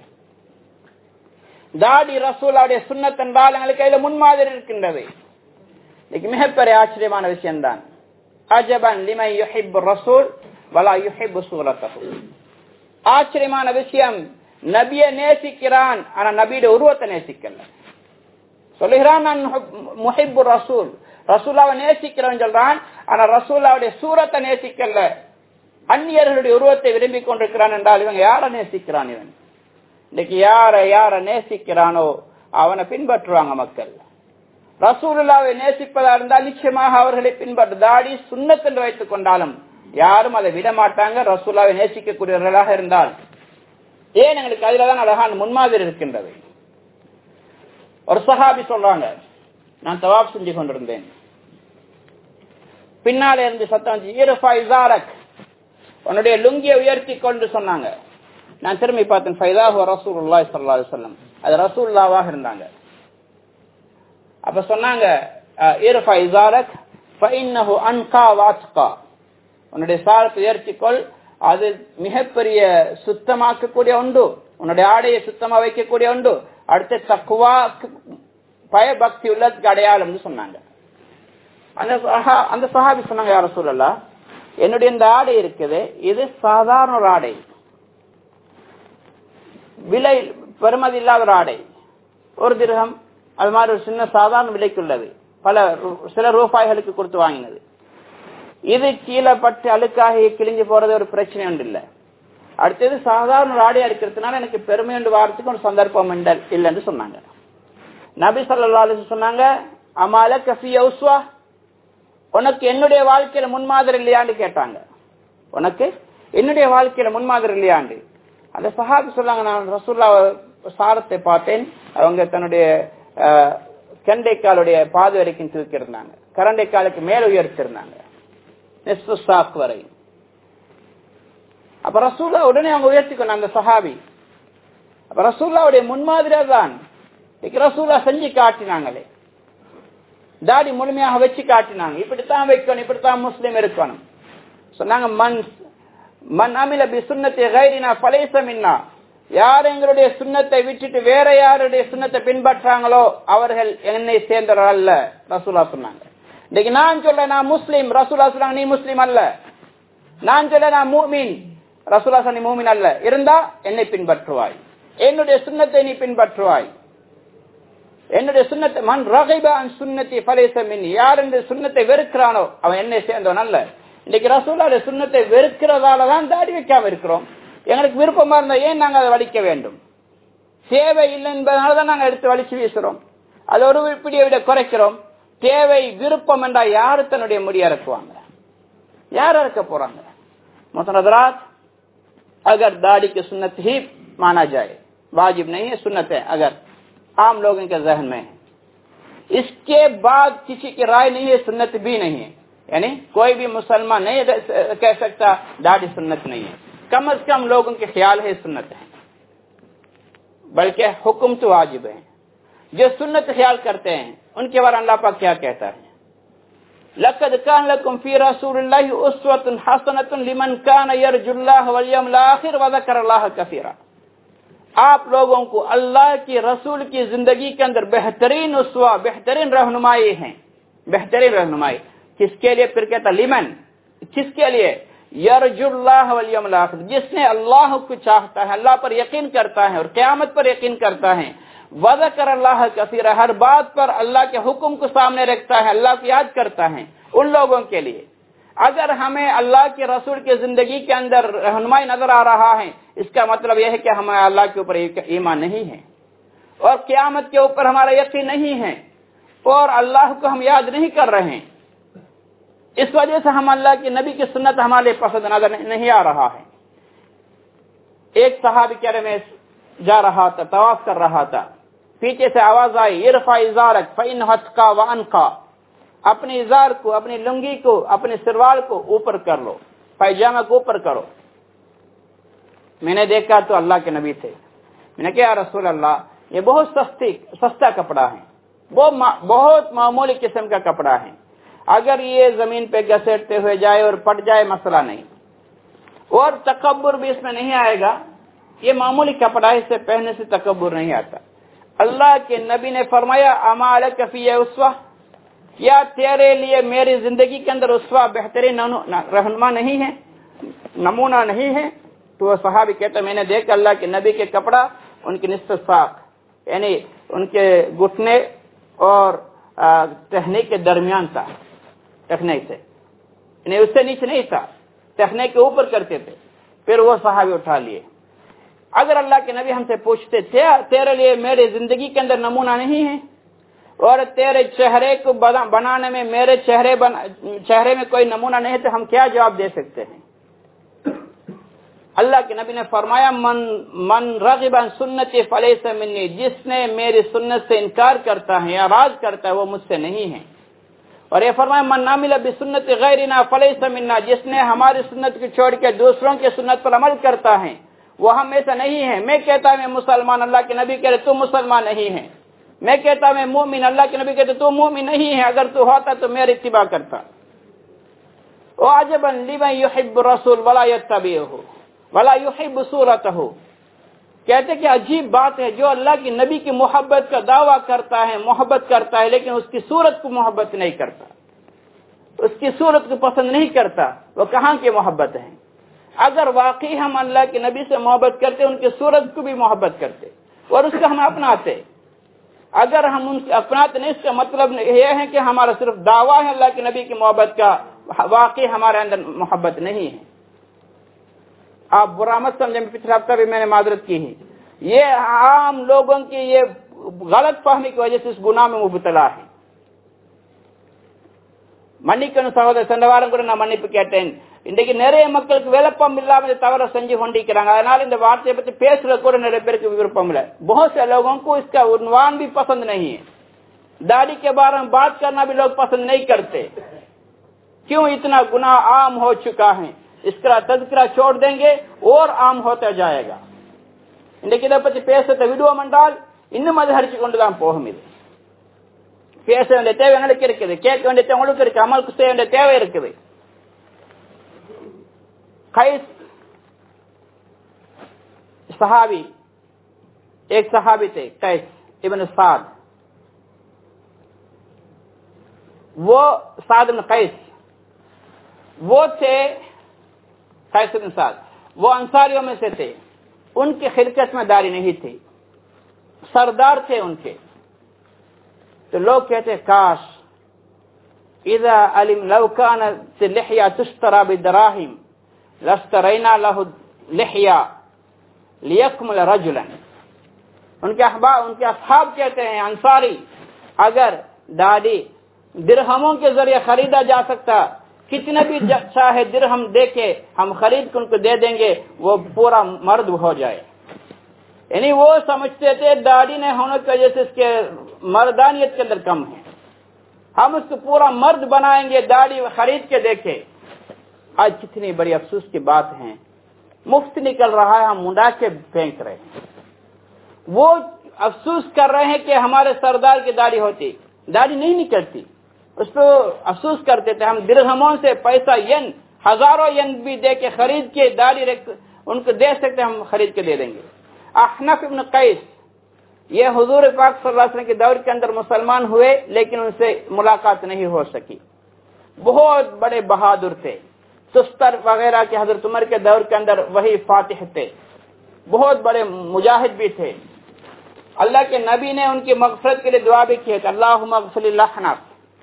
தாடி ரசூலுடைய சுன்னத் என்றால் எங்களுக்கு அதில் முன்மாதிரி இருக்கின்றது. இன்னைக்கு மிகப்பெரிய ஆச்சரியமான விஷயம்தான். அஜபன் லிமை யுஹிப்பு ரசூல் வலா யுஹிப்பு சூரத்தஹு. ஆச்சரியமான விஷயம், நபியை நேசிக்கிறான், ஆனா நபியுடைய உருவத்தை நேசிக்கல. சொல்லுகிறான் நான் முஹிப்பு ரசூல், ரசூலாவை நேசிக்கிறவன் சொல்றான், ஆனா ரசூலாவுடைய சூரத்தை நேசிக்கல, அந்நியர்களுடைய உருவத்தை விரும்பி கொண்டிருக்கிறான் என்றால் இவங்க யாரை நேசிக்கிறான்? இவன் இன்னைக்கு யார யார நேசிக்கிறானோ அவனை பின்பற்றுவாங்க மக்கள். ரசூலுல்லாவை நேசிப்பதா இருந்தால் நிச்சயமாக அவர்களை பின்பற்ற தாடி சுன்னத் என்று வைத்துக் கொண்டாலும் யாரும் அதை விட மாட்டாங்க. ரசூலுல்லாவை நேசிக்கக்கூடியவர்களாக இருந்தால் ஏன் எங்களுக்கு அதுலதான் அழகான முன்மாதிரி இருக்கின்றது. ஒரு சஹாபி சொல்றாங்க, நான் தவாப் செஞ்சு கொண்டிருந்தேன், பின்னாலே இருந்து சத்தம் ஈரஃபா இஸாரக், உன்னுடைய லுங்கியை உயர்த்தி கொண்டு சொன்னாங்க. நான் திரும்பி பார்த்தேன், ஃபைதாஹு ரசூலுல்லாஹி ஸல்லல்லாஹு அலைஹி வஸல்லம், அது ரசூலுல்லாஹ்வாக இருந்தாங்க. அப்ப சொன்னாங்க ஈரஃபா இஸாரக் ஃபஇன்னஹு அன்கா வஅத்கா, உன்னுடைய சாரத்தை உயர்த்திக்கொள், அது மிகப்பெரிய சுத்தமாக்கக்கூடிய ஒன்று, உன்னுடைய ஆடையை சுத்தமா வைக்கக்கூடிய ஒன்று, அடுத்த தக்வா பயபக்தி உள்ளதுக்கு அடையாளம்னு சொன்னாங்க. அந்த சஹாபி சொன்னாங்க, யா ரசூலல்லாஹ், என்னுடைய இந்த ஆடை இருக்குது, இது சாதாரண ஒரு ஆடை, விலை பெறுமதி இல்லாத ஒரு ஆடை, ஒரு திர்ஹம் அது மாதிரி ஒரு சின்ன சாதாரண விலைக்கு உள்ளது, பல சில ரூபாய்களுக்கு கொடுத்து வாங்கினது. இது கீழே பட்டு அழுக்காக கிழிஞ்சு போறது ஒரு பிரச்சனை ஒன்று இல்லை. அடுத்தது சாதாரண ஒரு ஆடையா இருக்கிறதுனால எனக்கு பெருமை ஒன்று வாரத்துக்கு ஒரு சந்தர்ப்பம் இல்லைன்னு சொன்னாங்க. நபி ஸல்லல்லாஹு அலைஹி வஸல்லம் சொன்னாங்க, அமாலக ஃபீ உஸ்வா, உனக்கு என்னுடைய வாழ்க்கையில முன்மாதிரி இல்லையாண்டு கேட்டாங்க. உனக்கு என்னுடைய வாழ்க்கையில முன்மாதிரி இல்லையாண்டு. அந்த சஹாபி சொன்னாங்க, நான் ரசூலுல்லாஹ் சாரத்தை பார்த்தேன், அவங்க தன்னுடைய கண்டைக்காலுடைய பாது வரைக்கும் தூக்கி இருந்தாங்க, கரண்டை காலுக்கு மேல உயர்த்திருந்தாங்க நிஸ்ஃபு சாக் வரை. அப்ப ரசூலுல்லாஹ் உடனே அவங்க உயர்த்திக்கணும் அந்த சஹாபி. அப்ப ரசூலுல்லாஹ்வுடைய முன்மாதிரியா தான் ரசூலுல்லாஹ் செஞ்சு காட்டினாங்களே, தாடி முழுமையாக வச்சு காட்டினாங்க, இப்படித்தான் வைக்கணும், இப்படித்தான் முஸ்லிம் இருக்கணும் சொன்னாங்க. மன் மன் அமில பி சுன்னத்தி கைரினா ஃபலைஸ மின்னா, யார் எங்களுடைய சுன்னத்தை விட்டுட்டு வேற யாருடைய சுன்னத்தை பின்பற்றாங்களோ அவர்கள் என்னை சேர்ந்தவர்கள் அல்ல ரசூலுல்லாஹ் சொன்னாங்க. இன்னைக்கு நான் சொல்ல நான் முஸ்லிம், ரசூலுல்லாஹ் சொன்னாங்க நீ முஸ்லிம் அல்ல. நான் சொல்ல நான் முஃமின், ரசூலுல்லாஹ் நீ மூமின் அல்ல, இருந்தா என்னை பின்பற்றுவாய், என்னுடைய சுன்னத்தை நீ பின்பற்றுவாய். என்னுடைய சுன்னத்தை மன் ரகிப அன் சுன்னத்தி ஃபலைஸ மின்னி, யார் இந்த சுன்னத்தை வெறுக்கிறானோ அவன் என்னை சேர்ந்தவன் அல்ல. இன்னைக்கு ரசூலுல்லாஹ்வுடைய சுன்னத்தை வெறுக்கிறதால தான் தாடி வைக்காம இருக்கிறோம். எங்களுக்கு விருப்பமா இருந்தா ஏன் நாங்க அதை வலிக்க வேண்டும்? தேவை இல்லை என்பதனால தான் நாங்க எடுத்து வலிச்சு வீசுறோம். அது ஒரு பிடியை விட குறைக்கிறோம். தேவை விருப்பம் என்றா யாரு தன்னுடைய முடிய இறக்குவாங்க? யார் இறக்க போறாங்க? मुतनज़रात, अगर दाढ़ी की सुन्नत ही माना जाए, वाजिब नहीं है, सुन्नत है, अगर आम लोगों के जहन में है, इसके बाद किसी की राय नहीं है, सुन्नत भी नहीं है, यानी कोई भी मुसलमान नहीं कह सकता दाढ़ी सुन्नत नहीं है, कम अज कम लोगों के ख्याल है सुन्नत है, बल्कि हुक्म तो वाजिब है. जो सुन्नत ख्याल करते हैं उनके बारे में अल्लाह पाक क्या कहता है? लक़द कान लकुम फी रसूलिल्लाहि उस्वतुन हसनतुन लिमन कान यरजुल्लाह वल यौमिल आखिर व ज़करल्लाह कसीरा. आप लोगों को अल्लाह की रसूल की जिंदगी के अंदर बेहतरीन उसवा, बेहतरीन रहनुमाई है. बेहतरीन रहनुमाई किसके लिए? फिर कहता लिमन, किसके लिए? यरजुल्लाह वल यौमिल आखिर, जिसने अल्लाह को चाहता है, अल्लाह पर यकीन करता है और क़यामत पर यकीन करता है. वज़कर अल्लाह कसीरा, हर बात पर अल्लाह के हुक्म को सामने रखता है, अल्लाह को याद करता है. उन लोगों के लिए अगर हमें अल्लाह के रसूल की जिंदगी के अंदर रहनुमाई नजर आ रहा है, इसका मतलब यह है कि हमें अल्लाह के ऊपर ईमान नहीं है और क़यामत के ऊपर हमारा यकीन नहीं है और अल्लाह को हम याद नहीं कर रहे हैं. इस वजह से हम अल्लाह के नबी की सुन्नत हमारे पसंद नजर नहीं आ रहा है. एक सहाबी कह रहे मैं जा रहा था, तवाफ कर रहा था, पीछे से आवाज आई, इरफा इजारक फइन हत्का व अनका, अपने इजार को, अपनी लुंगी को, अपने सिरवाल को ऊपर कर लो, पैजामा को ऊपर करो. मैंने देखा तो अल्लाह के नबी थे. मैंने कहा रसूल अल्लाह, ये बहुत सस्ती सस्ता कपड़ा है, वो मा, बहुत मामूली किस्म का कपड़ा है, अगर ये जमीन पे घसीटते हुए जाए और पट जाए मसला नहीं, और तकब्बुर भी इसमें नहीं आएगा. ये मामूली कपड़ा है, इसे पहनने से तकब्बुर नहीं आता. अल्लाह के नबी ने फरमाया अमा अलका फी उसवा, क्या तेरे लिए मेरी जिंदगी के अंदर उसवा बेहतरीन रहनुमा नहीं है, नमूना नहीं है? तो वह सहाबी कहते मैंने देखा अल्लाह के नबी के कपड़ा उनके निस्फ साख, यानी उनके घुटने और टहने के दरमियान था, टखने से, यानी उससे नीचे नहीं था, टखने के ऊपर करते थे. फिर वो सहाबी उठा लिए. अगर अल्लाह के नबी हमसे पूछते थे तेरे लिए मेरी जिंदगी के अंदर नमूना नहीं है और तेरे चेहरे को बना, बनाने में मेरे चेहरे बना, चेहरे में कोई नमूना नहीं है, तो हम क्या जवाब दे सकते हैं? अल्लाह के नबी ने फरमाया मन मन रग़िब अन सुन्नती फलैसा मिन्नी, जिसने मेरी सुन्नत से इनकार करता है या राज करता है वो मुझसे नहीं है. और ये फरमाया मन अमिला बिसुन्नति गैरिना फलैसा मिन्ना, जिसने हमारी सुन्नत को छोड़ के दूसरों की सुन्नत पर अमल करता है वो हम ऐसा नहीं है. मैं कहता मैं मुसलमान, अल्लाह के नबी कह रहे तू मुसलमान नहीं है. मैं कहता मैं मोमिन, अल्लाह के नबी कहते तू मोमिन नहीं है, अगर तू होता तो मेरी इत्तिबा करता. ओ अजबन लिमन युहिब्बु रसूल वला यत्तबिहु वला युहिब्बु सूरतहु, कहते कि अजीब बात है जो अल्लाह की नबी की मोहब्बत का दावा करता है, मोहब्बत करता है, लेकिन उसकी सूरत को मोहब्बत नहीं करता, उसकी सूरत को पसंद नहीं करता. वो कहाँ की मोहब्बत है? अगर वाकई हम अल्लाह के नबी से मोहब्बत करते, उनकी सूरत को भी मोहब्बत करते और उसको हम अपनाते. अगर हम उनसे अपनाते नहीं, इसका मतलब यह है कि हमारा सिर्फ दावा है अल्लाह के नबी की मोहब्बत का, वाकई हमारे अंदर मोहब्बत नहीं है. आप बुरा मत समझें, पिछले हफ्ता भी मैंने माजरत की है. ये आम लोगों की ये गलत फहमी की वजह से इस गुनाह में मुबतला है. மன்னிக்கணும் சகோதர, சென்ற வாரம் கூட நான் மன்னிப்பு கேட்டேன். இன்றைக்கு நிறைய மக்களுக்கு விளப்பம் இல்லாம தவற செஞ்சு கொண்டிருக்கிறாங்க. அதனால இந்த வார்த்தையை பத்தி பேசுறது கூட நிறைய பேருக்கு விருப்பம் இல்லை. बहुत से लोगों को इसका उन्वान भी पसंद नहीं है. दाढ़ी के बारे में बात करना भी लोग पसंद नहीं करते. क्यों? इतना गुनाह आम हो चुका है. इसका तज़किरा छोड़ देंगे और आम होता जाएगा. இன்றைக்கு இதை பத்தி பேசுறத விடுவோம் என்றால் இன்னும் அதிகரிச்சு கொண்டுதான் போகும். இது பேச வேண்டிய தேவை எங்களுக்கு இருக்குது, கேட்க வேண்டிய தேவை உங்களுக்கு இருக்கு, அமலுக்கு செய்ய வேண்டிய தேவை இருக்குது. கைஸ் सहाबी, एक सहाबी थे कैस इब्न साद, वो साद इब्न कैस वो थे कैस इब्न साद, وہ انصاریوں میں سے تھے، ان کی خلقت میں داڑھی نہیں تھی، سردار تھے ان کے. تو لوگ کہتے کاش اذا علم لو كانت اللحية تشترى بالدراهم لاسترينا له لحية ليكمل رجلا. ان کے احباب ان کے اصحاب کہتے ہیں انصاری، اگر داڑھی درہموں کے ذریعے خریدا جا سکتا، کتنے بھی چاہے درہم دے کے ہم خرید کے ان کو دے دیں گے، وہ پورا مرد ہو جائے. یعنی وہ سمجھتے تھے داڑھی نہیں ہونے کی وجہ سے اس کے مردانیت کے اندر کم ہے، ہم اس کو پورا مرد بنائیں گے داڑھی خرید کے دیکھے. آج کتنی بڑی افسوس کی بات ہے، مفت نکل رہا ہے، ہم منڈا کے پھینک رہے ہیں. وہ افسوس کر رہے ہیں کہ ہمارے سردار کی داڑھی ہوتی، داڑھی نہیں نکلتی، اس پہ افسوس کرتے تھے. ہم درہموں سے پیسہ ین ہزاروں ین بھی دے کے خرید کے داڑھی ان کو دے سکتے، ہم خرید کے دے دیں گے. احنف ابن قیس یہ حضور پاک صلی اللہ علیہ وسلم کے دور کے اندر مسلمان ہوئے، لیکن ان سے ملاقات نہیں ہو سکی. بہت بڑے بہادر تھے، تستر وغیرہ کے حضرت عمر کے دور کے اندر وہی فاتح تھے، بہت بڑے مجاہد بھی تھے. اللہ کے نبی نے ان کی مغفرت کے لیے دعا بھی کی کہ اللہم اغفر للاحنف.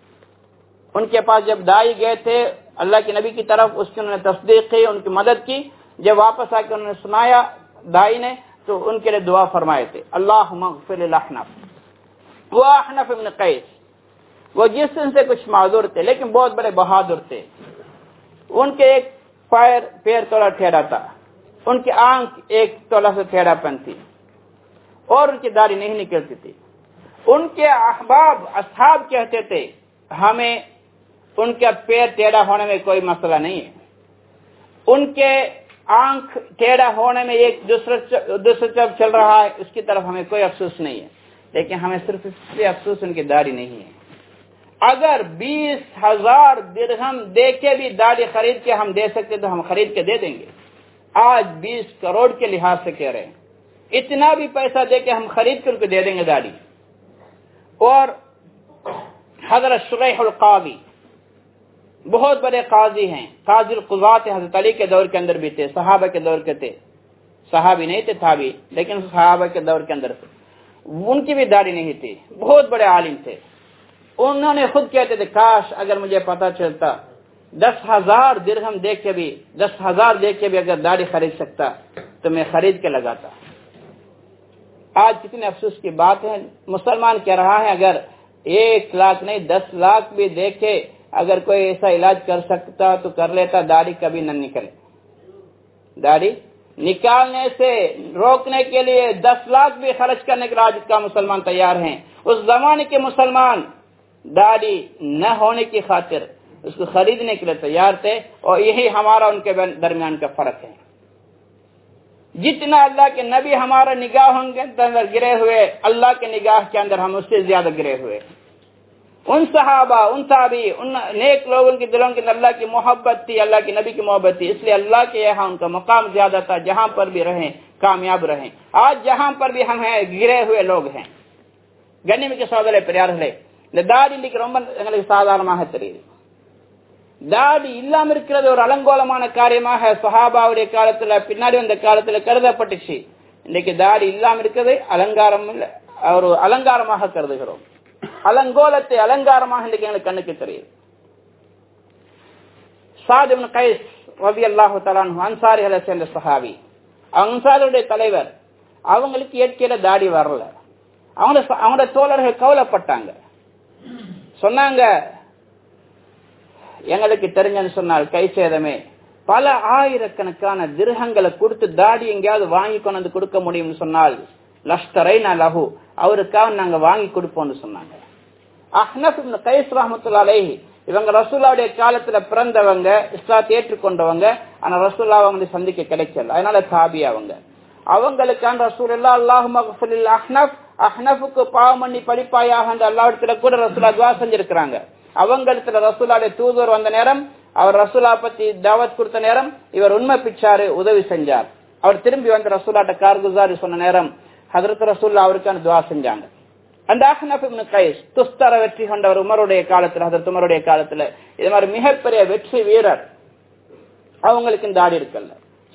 ان کے پاس جب دائی گئے تھے اللہ کے نبی کی طرف، اس کی انہوں نے تصدیق کی، ان کی مدد کی. جب واپس آ کے انہوں نے سنایا دائی نے، تو ان کے لیے دعا فرمائے تھے اللہم اغفر للاحنف. وہ احنف ابن قیس وہ جسم سے کچھ معذور تھے لیکن بہت بڑے بہادر تھے. ان کے ایک پیر پیر تھوڑا ٹیڑھا تھا، ان کی آنکھ ایک تھوڑا سا ٹیڑھا پن تھی، اور ان کی داڑھی نہیں نکلتی تھی. ان کے احباب اصحاب کہتے تھے ہمیں ان کا پیر ٹیڑھا ہونے میں کوئی مسئلہ نہیں ہے، ان کے آنکھ ٹیڑھا ہونے میں ایک دوسرے دوسرے طرف چل رہا ہے، اس کی طرف ہمیں کوئی افسوس نہیں ہے، لیکن ہمیں صرف اس سے افسوس ان کی داڑھی نہیں ہے. اگر بیس ہزار درہم دے کے بھی داڑھی خرید کے ہم دے سکتے تو ہم خرید کے دے دیں گے. آج بیس کروڑ کے لحاظ سے کہہ رہے ہیں، اتنا بھی پیسہ دے کے ہم خرید کر کے دے دیں گے داڑھی. اور حضرت شریح القاضی بہت بڑے قاضی ہیں، قاضی القضات حضرت علی کے دور کے اندر بھی تھے، صحابہ کے دور کے تھے، صحابی نہیں تھے تابعی، لیکن صحابہ کے دور کے اندر تھے. ان کی بھی داڑھی نہیں تھی، بہت بڑے عالم تھے. انہوں نے خود کہتے تھے کاش اگر مجھے پتا چلتا دس ہزار درہم دے کے بھی دس ہزار دے کے بھی اگر داڑھی خرید سکتا تو میں خرید کے لگاتا. آج کتنے افسوس کی بات ہے، مسلمان کہہ رہا ہے اگر ایک لاکھ نہیں دس لاکھ بھی دے کے اگر کوئی ایسا علاج کر سکتا تو کر لیتا، داڑھی کبھی نہ نکلے. داڑھی نکالنے سے روکنے کے لیے دس لاکھ بھی خرچ کرنے کے لیے آج کا مسلمان تیار ہیں. اس زمانے کے مسلمان داڑھی نہ ہونے کی خاطر اس کو خریدنے کے لیے تیار تھے، اور یہی ہمارا ان کے درمیان کا فرق ہے. جتنا اللہ کے نبی ہمارا نگاہوں کے اندر گرے ہوئے، اللہ کے نگاہ کے اندر ہم اس سے زیادہ گرے ہوئے. ان صحابہ، ان تابعی، ان نیک لوگوں کے دلوں کے اندر اللہ کی محبت تھی، اللہ کے نبی کی محبت تھی، اس لیے اللہ کے یہاں ان کا مقام زیادہ تھا. جہاں پر بھی رہیں کامیاب رہیں. آج جہاں پر بھی ہم ہیں گرے ہوئے لوگ ہیں. ഗണ്യമിക്ക സഹോദര പെരിയാറുകളെ, தாடி இன்னைக்கு ரொம்ப எங்களுக்கு சாதாரணமாக தெரியுது. தாடி இல்லாம இருக்கிறது ஒரு அலங்கோலமான காரியமாக சஹாபாவுடைய காலத்துல பின்னாடி வந்த காலத்துல கருதப்பட்டுச்சு. இன்னைக்கு தாடி இல்லாம இருக்கிறது அலங்காரம் இல்ல, ஒரு அலங்காரமாக கருதுகிறோம். அலங்கோலத்தை அலங்காரமாக இன்னைக்கு எங்களுக்கு கண்ணுக்கு தெரியுது. சாத் இப்னு கைஸ் ரலியல்லாஹு தஆலா அன்ஹு அன்சாரிகளை சேர்ந்த சஹாபி, அன்சாரியுடைய தலைவர். அவங்களுக்கு இயற்கையில தாடி வரல. அவங்க அவங்க தோழர்கள் கவலைப்பட்டாங்க. சொன்னாங்க, எங்களுக்கு தெரிஞ்சன்னு சொன்னால் கை சேதமே பல ஆயிரக்கணக்கான திர்ஹங்களை கொடுத்து தாடி எங்கேயாவது வாங்கி கொண்டு வந்து கொடுக்க முடியும்னு சொன்னால் லஷ்தரைனா லஹு, அவருக்காக நாங்க வாங்கி கொடுப்போம்னு சொன்னாங்க. அஹ்னஃப் இப்னு கைஸ் ரஹ்மத்துல்லாஹி அலைஹி, இவங்க ரசூலுல்லாஹ்வுடைய காலத்துல பிறந்தவங்க, இஸ்லாத்தை ஏற்றுக்கொண்டவங்க. ஆனா ரசூலுல்லாஹ் வந்து சந்திக்க கிடைக்கல, அதனால தாபி அவங்க. அவங்களுக்கான ரசூலுல்லாஹ் அல்லாஹும்ம அக்ஃபிர் லில் அஹ்னஃப், அஹ்னஃபுக்கு பாவமன்னி படிப்பாயாக அந்த அல்லாஹ்விடத்துல கூட ரசூலுல்லாஹ் துஆ செஞ்சிருக்காங்க. அவங்களிடத்துல ரசூலுல்லாஹ்வுடைய தூதர் வந்த நேரம், அவர் ரசூலா பத்தி தாவத் கொடுத்த நேரம் இவர் உண்மை பிச்சாரு, உதவி செஞ்சார். அவர் திரும்பி வந்து ரசூலாட்ட கார்குசாரி சொன்ன நேரம் ஹஜ்ரத் ரசூலுல்லாஹ் அவருக்கான துஆ செஞ்சாங்க. அந்த அஹ்னஃப் இப்னு கைஸ் துஸ்தர வெற்றி கொண்டவர் உமருடைய காலத்துல, ஹஜ்ரத் உமருடைய காலத்துல. இது மாதிரி மிகப்பெரிய வெற்றி வீரர். அவங்களுக்கு தாடி இருக்கல்ல.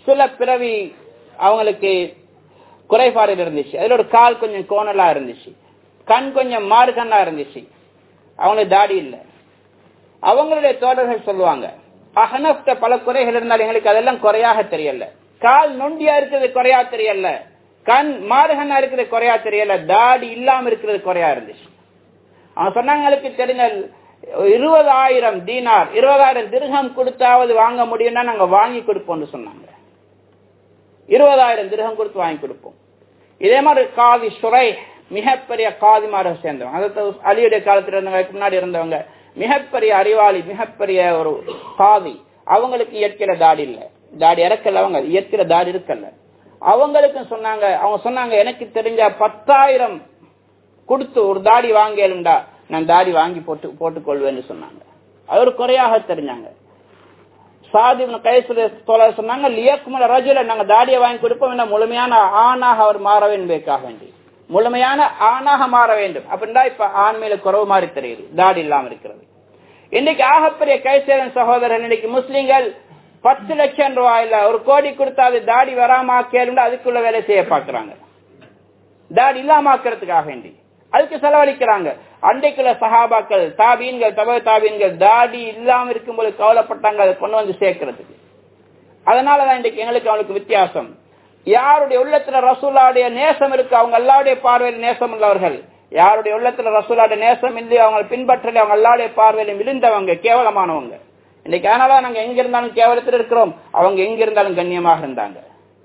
சில பிறவி அவங்களுக்கு குறைபாடு இருந்துச்சு. அதுல ஒரு கால் கொஞ்சம் கோணலா இருந்துச்சு, கண் கொஞ்சம் மாறு கண்ணா இருந்துச்சு, அவங்களுக்கு தாடி இல்லை. அவங்களுடைய தோழர்கள் சொல்லுவாங்க, அஹ்னஃப்ட பல குறைகள் இருந்தாலும் எங்களுக்கு அதெல்லாம் குறையாக தெரியல. கால் நொண்டியா இருக்கிறது குறையா தெரியல, கண் மாறுகண்ணா இருக்கிறது குறையா தெரியல, தாடி இல்லாம இருக்கிறது குறையா இருந்துச்சு. அவங்க சொன்னாங்க, எங்களுக்கு தெரிஞ்ச இருபதாயிரம் தீனார் இருபதாயிரம் திர்ஹம் கொடுத்தாவது வாங்க முடியும்னா நாங்க வாங்கி கொடுப்போம்னு சொன்னாங்க. இருபதாயிரம் திர்ஹம் கொடுத்து வாங்கி கொடுப்போம். இதே மாதிரி காதி சுரை மிகப்பெரிய காதிமார சேர்ந்தவங்க, அதாவது அலியுடைய காலத்தில் இருந்தவங்க, முன்னாடி இருந்தவங்க, மிகப்பெரிய அறிவாளி, மிகப்பெரிய ஒரு காதி. அவங்களுக்கு இயற்கையில தாடி இல்ல, தாடி இறக்கல, அவங்க இயற்கையில தாடி இருக்கல. அவங்களுக்கும் சொன்னாங்க, அவங்க சொன்னாங்க, எனக்கு தெரிஞ்ச பத்தாயிரம் கொடுத்து ஒரு தாடி வாங்கலுண்டா நான் தாடி வாங்கி போட்டு போட்டுக் கொள்வேன்னு சொன்னாங்க. அது ஒரு குறையாக தெரிஞ்சாங்க. சாதிபுன் கைஸ் தோழர் சொன்னாங்க, லியக்முல ரஜுல, நாங்க தாடியை வாங்கி கொடுப்போம், என்ன முழுமையான ஆணாக அவர் மாற வேண்டுக்காக வேண்டி, முழுமையான ஆணாக மாற வேண்டும். அப்படின்னா இப்ப ஆண் மேல குறவு மாதிரி தெரியுது, தாடி இல்லாம இருக்கிறது. இன்னைக்கு ஆகப்பெரிய கைசேரன் சகோதரன், இன்னைக்கு முஸ்லிம்கள் பத்து லட்சம் ரூபாயில ஒரு கோடி கொடுத்தாது தாடி வராம கேளுண்டு அதுக்குள்ள வேலை செய்ய பாக்குறாங்க, தாடி இல்லாம ஆக்கிறதுக்காக வேண்டி அதுக்கு செலவழிக்கிறாங்க. அன்றைக்குள்ள சஹாபாக்கள், தாபீன்கள், தப தாபீன்கள் தாடி இல்லாம இருக்கும்போது கவலைப்பட்டாங்க அதை கொண்டு வந்து சேர்க்கிறதுக்கு. அதனாலதான் இன்றைக்கு எங்களுக்கு அவனுக்கு வித்தியாசம். யாருடைய உள்ளத்துல ரசூலுடைய நேசம் இருக்கு, அவங்க அல்லாஹ்வுடைய பார்வையில் நேசம் உள்ளவர்கள். யாருடைய உள்ளத்துல ரசூலுடைய நேசம் இல்லையோ அவங்க பின்பற்றல, அவங்க அல்லாஹ்வுடைய பார்வையில் விழுந்தவங்க, கேவலமானவங்க. இன்னைக்கு அதனால நாங்க எங்க இருந்தாலும் கேவலத்தில் இருக்கிறோம், அவங்க எங்க இருந்தாலும் கண்ணியமாக இருந்தாங்க.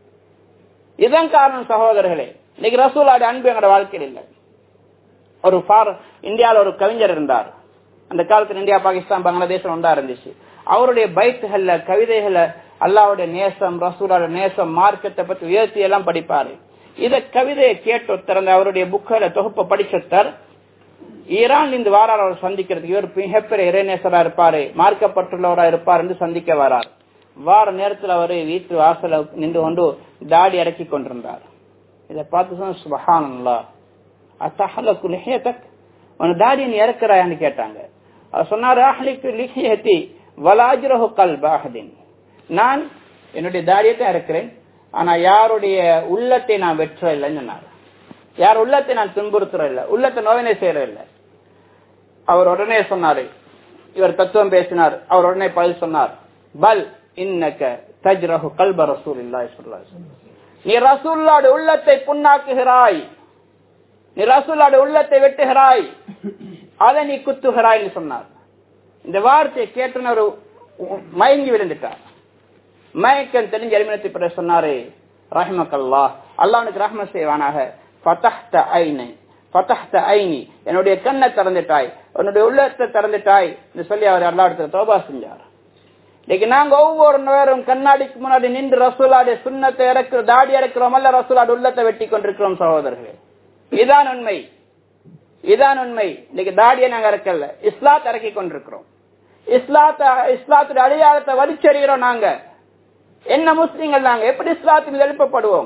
இதன் காரணம் சகோதரர்களே, இன்னைக்கு ரசூலுடைய அன்பு எங்களோட வாழ்க்கையில் இல்லை. ஒரு ஃபார் இந்தியாவில் ஒரு கவிஞர் இருந்தார். அந்த காலத்தில் இந்தியா, பாகிஸ்தான், பங்களாதேஷ் ஒன்றா இருந்துச்சு. அவருடைய பைத்துகள்ல, கவிதைகளை அல்லாஹ்வுடைய நேசம், ரசூலுடைய நேசம், மார்க்கத்தை பத்தி உயர்த்தி எல்லாம் படிப்பாரு. இத கவிதையை கேட்டொத்தர், அந்த அவருடைய புக்களை தொகுப்பை படிச்சொத்தர் ஈரான் இந்த வாரார் அவர் சந்திக்கிறதுக்கு. இவர் மிகப்பெரிய இறைநேசரா இருப்பாரு, மார்க்கப்பட்டுள்ளவரா இருப்பார் என்று சந்திக்க வரார். வார நேரத்தில் அவரு வீட்டு வாசல நின்று கொண்டு தாடி இறக்கி கொண்டிருந்தார். இதை பார்த்து சுப்ஹானல்லாஹ், அத்தஹலகு லிஹியதக், உன் தாடி நீ இறக்குறாயான்னு கேட்டாங்க. அவர் சொன்னார், அஹ்லிகு லிஹியதி வலாஜ்ரஹு கல்ப அஹதின், நான் என்னுடைய தாடியை தான் இறக்கிறேன், ஆனா யாருடைய உள்ளத்தை நான் வெற்ற இல்லைன்னு சொன்னார். யார் உள்ளத்தை நான் துன்புறுத்துற இல்லை, உள்ளத்தை நோவினை செய்யற இல்லை. அவர் உடனே சொன்னாரு, இவர் தத்துவம் பேசினார். அவர் உடனே பதில் சொன்னார், பல் இன்னக தஜ்ரஹு கல்ப ரசூலுல்லாஹி ஸல்லல்லாஹு அலைஹி வஸல்லம், நீ ரசூலுல்லாஹ்வுடைய உள்ளத்தை புண்ணாக்குகிறாய், நீ ரசூலுல்லாஹ்வுடைய உள்ளத்தை வெட்டுகிறாய், அதை நீ குத்துகிறாய்ன்னு சொன்னார். இந்த வார்த்தையை கேட்டனர் மயங்கி விழுந்துட்டார். மயக்கம் தெரிஞ்ச எலிமினத்தை பிற சொன்னாரு, ரஹ்மக்கல்லாஹ், அல்லாஹ்வுக்கு ரஹ்மத் செய்வானாக, ஃபதஹ்த ஐனி ஃபதஹ்த ஐனி, என்னுடைய கண்ணை திறந்துட்டாய், என்னுடைய உள்ளத்தை திறந்துட்டாய் என்று சொல்லி அவர் அல்லாஹ்விடத்தில் தௌபா செஞ்சார். இன்னைக்கு நாங்க ஒவ்வொரு நேரம் கண்ணாடிக்கு முன்னாடி நின்று ரசூலுல்லாஹ்வுடைய சுன்னத்தை இறக்குற, தாடி இறக்குறோம் அல்ல, ரசூலுல்லாஹ்வுடைய உள்ளத்தை வெட்டி கொண்டிருக்கிறோம் சகோதரர்களே. இதான் உண்மை, இதான் உண்மை. இன்னைக்கு தாடியை நாங்க இறக்கல, இஸ்லாத்தை இறக்கி கொண்டிருக்கிறோம். இஸ்லாத்த இஸ்லாத்துடைய அடையாளத்தை வலிச்செறிகிறோம். நாங்க என்ன முஸ்லிம்கள், நாங்க எப்படி இஸ்லாத்தின் மீது எழுப்பப்படுவோம்?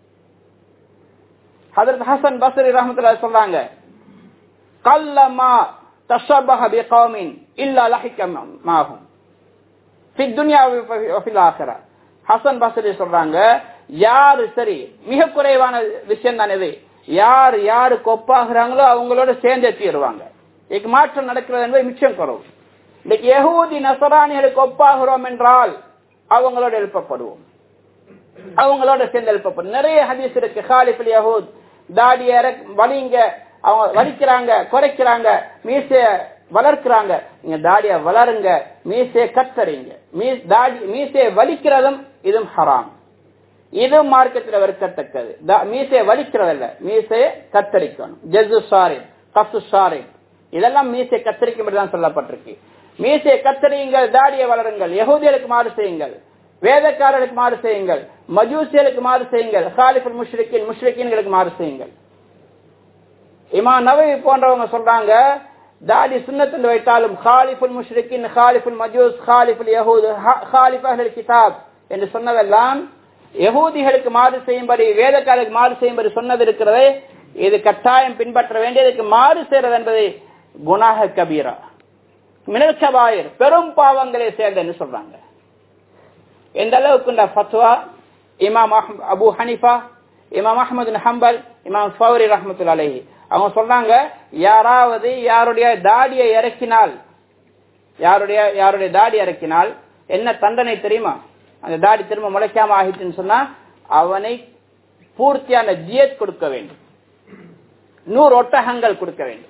ஹஜ்ரத் ஹசன் பஸ்ரி ரஹ்மத்துல்லாஹி சொல்றாங்க, கல்லமா தஷபஹ பிகௌமின் இல்லா லஹிக மாஹும் ஃபி துன்யா வ ஃபில் ஆখিরাহ. ஹசன் பஸ்ரி சொல்றாங்க, யாரு சரி, மிக குறைவான விஷயம் தான் இது, யார் யாருக்கு ஒப்பாகிறாங்களோ அவங்களோட சேர்ந்து எத்திடுவாங்க. இதுக்கு மாற்றம் நடக்கிறது என்பது மிச்சம் குறவு. இன்னைக்கு யஹூதி நசரானிகளுக்கு ஒப்பாகிறோம் என்றால் அவங்களோட எழுப்பப்படுவோம், அவங்களோட சேர்ந்து எழுப்பப்படும். நிறைய ஹதீஸ் இருக்கு, காலிஃபுல் யஹூத், தாடி வலிங்க, அவங்க வலிக்கிறாங்க, குறைக்கிறாங்க, மீசைய வளர்க்கிறாங்க. நீங்க தாடிய வளருங்க, மீசைய கத்தறிங்க. மீசையை வலிக்கிறதும் இதுவும் ஹராம், இதுவும் மார்க்கத்தில் வெறுக்கத்தக்கது. மீசையை வலிக்கிறதல்ல, மீசையை கத்தரிக்கணும். ஜெசு சாரி, கசு சாரி, இதெல்லாம் மீசையை கத்தரிக்கும் தான் சொல்லப்பட்டிருக்கு. மீசையை கத்தரியுங்கள், தாடியை வளருங்கள், யஹூதிகளுக்கு மாறு செய்யுங்கள், வேதக்காரர்களுக்கு மாறு செய்யுங்கள், மஜூசியலுக்கு மாறு செய்யுங்கள், காலிஃபுல் முஷ்ரிக்கின் முஷ்ரிக்கீன்களுக்கு மாறு செய்யுங்கள். இமாம் நவவி போன்றவங்க சொல்றாங்க, தாடி சுன்னத்தில் வைத்தாலும் காலிஃபுல் முஷ்ரிக்கின், காலிஃபுல் மஜூஸ், காலிஃபுல் யஹூத், காலிஃப் அஹ்லுல் கிதாப் என்று சொன்னதெல்லாம் யஹூதிகளுக்கு மாறு செய்யும்படி, வேதக்காரர்களுக்கு மாறு செய்யும்படி சொன்னது இருக்கிறது. இது கட்டாயம் பின்பற்ற வேண்டியதுக்கு மாறு செய்யறது என்பது குனாஹ கபீரா, மினல் கபாயிர், பெரும் பாவங்களை சேர்ந்தன்னு சொல்றாங்க. எந்த அளவுக்கு இந்த ஃபத்வா இமாம் அபு ஹனிஃபா, இமாம் அஹ்மது பின் ஹம்பல், இமாம் ஃபௌரி ரஹ்மத்துல்லாஹி அலைஹி அவங்க சொல்றாங்க, யாராவது யாருடைய தாடியை இறக்கினால், யாருடைய யாருடைய தாடி இறக்கினால் என்ன தண்டனை தெரியுமா? அந்த தாடி திரும்ப முளைக்காம ஆகிட்டுன்னு சொன்னா அவனை பூர்த்தியான ஜியத் கொடுக்க வேண்டும், நூறு ஒட்டகங்கள் கொடுக்க வேண்டும்.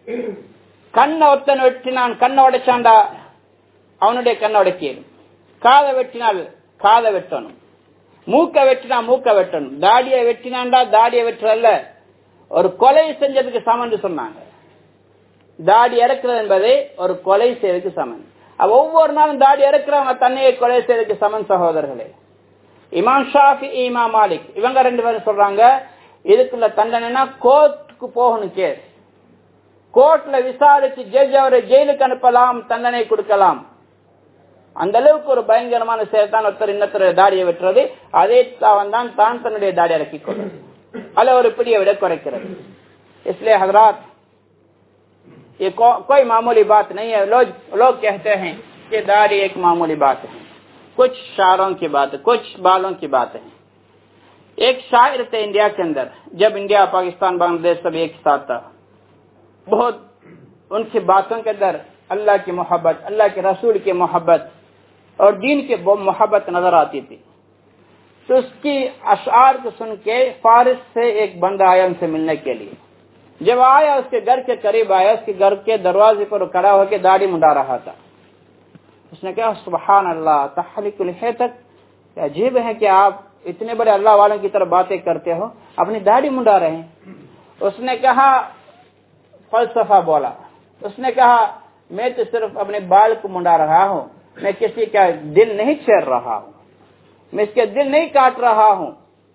கண்ணை ஒத்தனை வெட்டினான், கண்ணை உடைச்சாண்டா அவனுடைய கண்ணை உடைக்கணும். காதை வெட்டினால் காதை வெட்டணும், மூக்க வெட்டினா மூக்க வெட்டணும். தாடியை வெட்டினாண்டா தாடியை வெட்டுறல்ல, ஒரு கொலை செஞ்சதுக்கு சமன் சொன்னாங்க. தாடி இறக்குறது என்பதை ஒரு கொலை செய்யறதுக்கு சமன். ஒவ்வொரு நாளும் தாடி இறக்குறவங்க தன்னையை கொலை செய்யறதுக்கு சமன் சகோதரர்களே. இமாம் ஷாஃபி, இமாம் மாலிக் இவங்க ரெண்டு பேரும் சொல்றாங்க, இதுக்குள்ள தண்டனைனா கோர்ட்டுக்கு போகணும். கேஸ் கோர்ட்ல விசாரிச்சு ஜட்ஜ் அவரை ஜெயிலுக்கு அனுப்பலாம், தண்டனை கொடுக்கலாம். அந்த அளவுக்கு ஒரு பயங்கரமான செயல்தான் ஒருத்தர் இன்னொருத்தர் தாடியை வெட்டுறது. அதே தான் தான் தன்னுடைய தாடி இறக்கிக் கொள்வது, அல்ல ஒரு பிடியை விட குறைக்கிறது. इसलिए हजरात ये को, कोई मामूली बात नहीं है. लोग लोग कहते हैं कि दाढ़ी एक मामूली बात है, कुछ शायरों की बात है, कुछ बालों की बात है. एक शायर थे इंडिया के अंदर, जब इंडिया पाकिस्तान बांग्लादेश सब एक साथ था, बहुत उनकी बातों के अंदर अल्लाह की मोहब्बत, अल्लाह के रसूल की मोहब्बत और दीन की मोहब्बत नजर आती थी. तो उसकी अशआर को सुन के फारिस से एक बंदा आया उनसे मिलने के लिए. जब आया उसके घर के करीब आया, उसके घर के दरवाजे पर खड़ा होकर दाढ़ी मुंडा रहा था. उसने कहा सुभान अल्लाह तहलिकुल हितक, अजीब है कि आप इतने बड़े अल्लाह वालों की तरफ बातें करते हो, अपनी दाढ़ी मुंडा रहे हैं. उसने कहा फलसफा बोला, उसने कहा मैं तो सिर्फ अपने बाल को मुंडा रहा हूँ, मैं किसी का दिल नहीं छेड़ रहा हूँ, मैं इसके दिल नहीं काट रहा हूँ.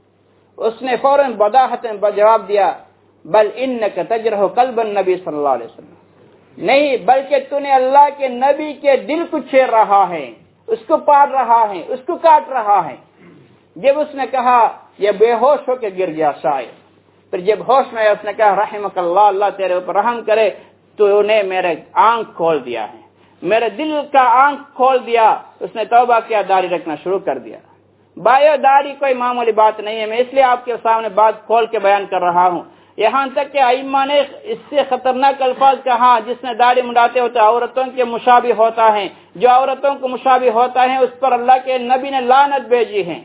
उसने फौरन बदाहतन जवाब दिया, बल इन्नक तजरहु कल्बन नबी सल्लल्लाहु अलैहि वसल्लम, नहीं बल्कि तूने अल्लाह के नबी के दिल को छेड़ रहा है, उसको पार रहा है, उसको काट रहा है. जब उसने कहा यह बेहोश होकर गिर गया शायर. फिर जब होश में आया उसने कहा रहमकल्लाह, अल्लाह तेरे ऊपर रहम करे, तूने मेरे आंख खोल दिया है, मेरे दिल का आंख खोल दिया. उसने तौबा किया, दाढ़ी रखना शुरू कर दिया. बायो दाढ़ी कोई मामूली बात नहीं है, मैं इसलिए आपके सामने बात खोल के बयान कर रहा हूँ. यहाँ तक कि अइम्मा ने इससे खतरनाक अल्फाज कहा, जिसने दाढ़ी मुंडाते होते औरतों के मुशाबी होता है, जो औरतों को मुशाबी होता है उस पर अल्लाह के नबी ने लानत भेजी है,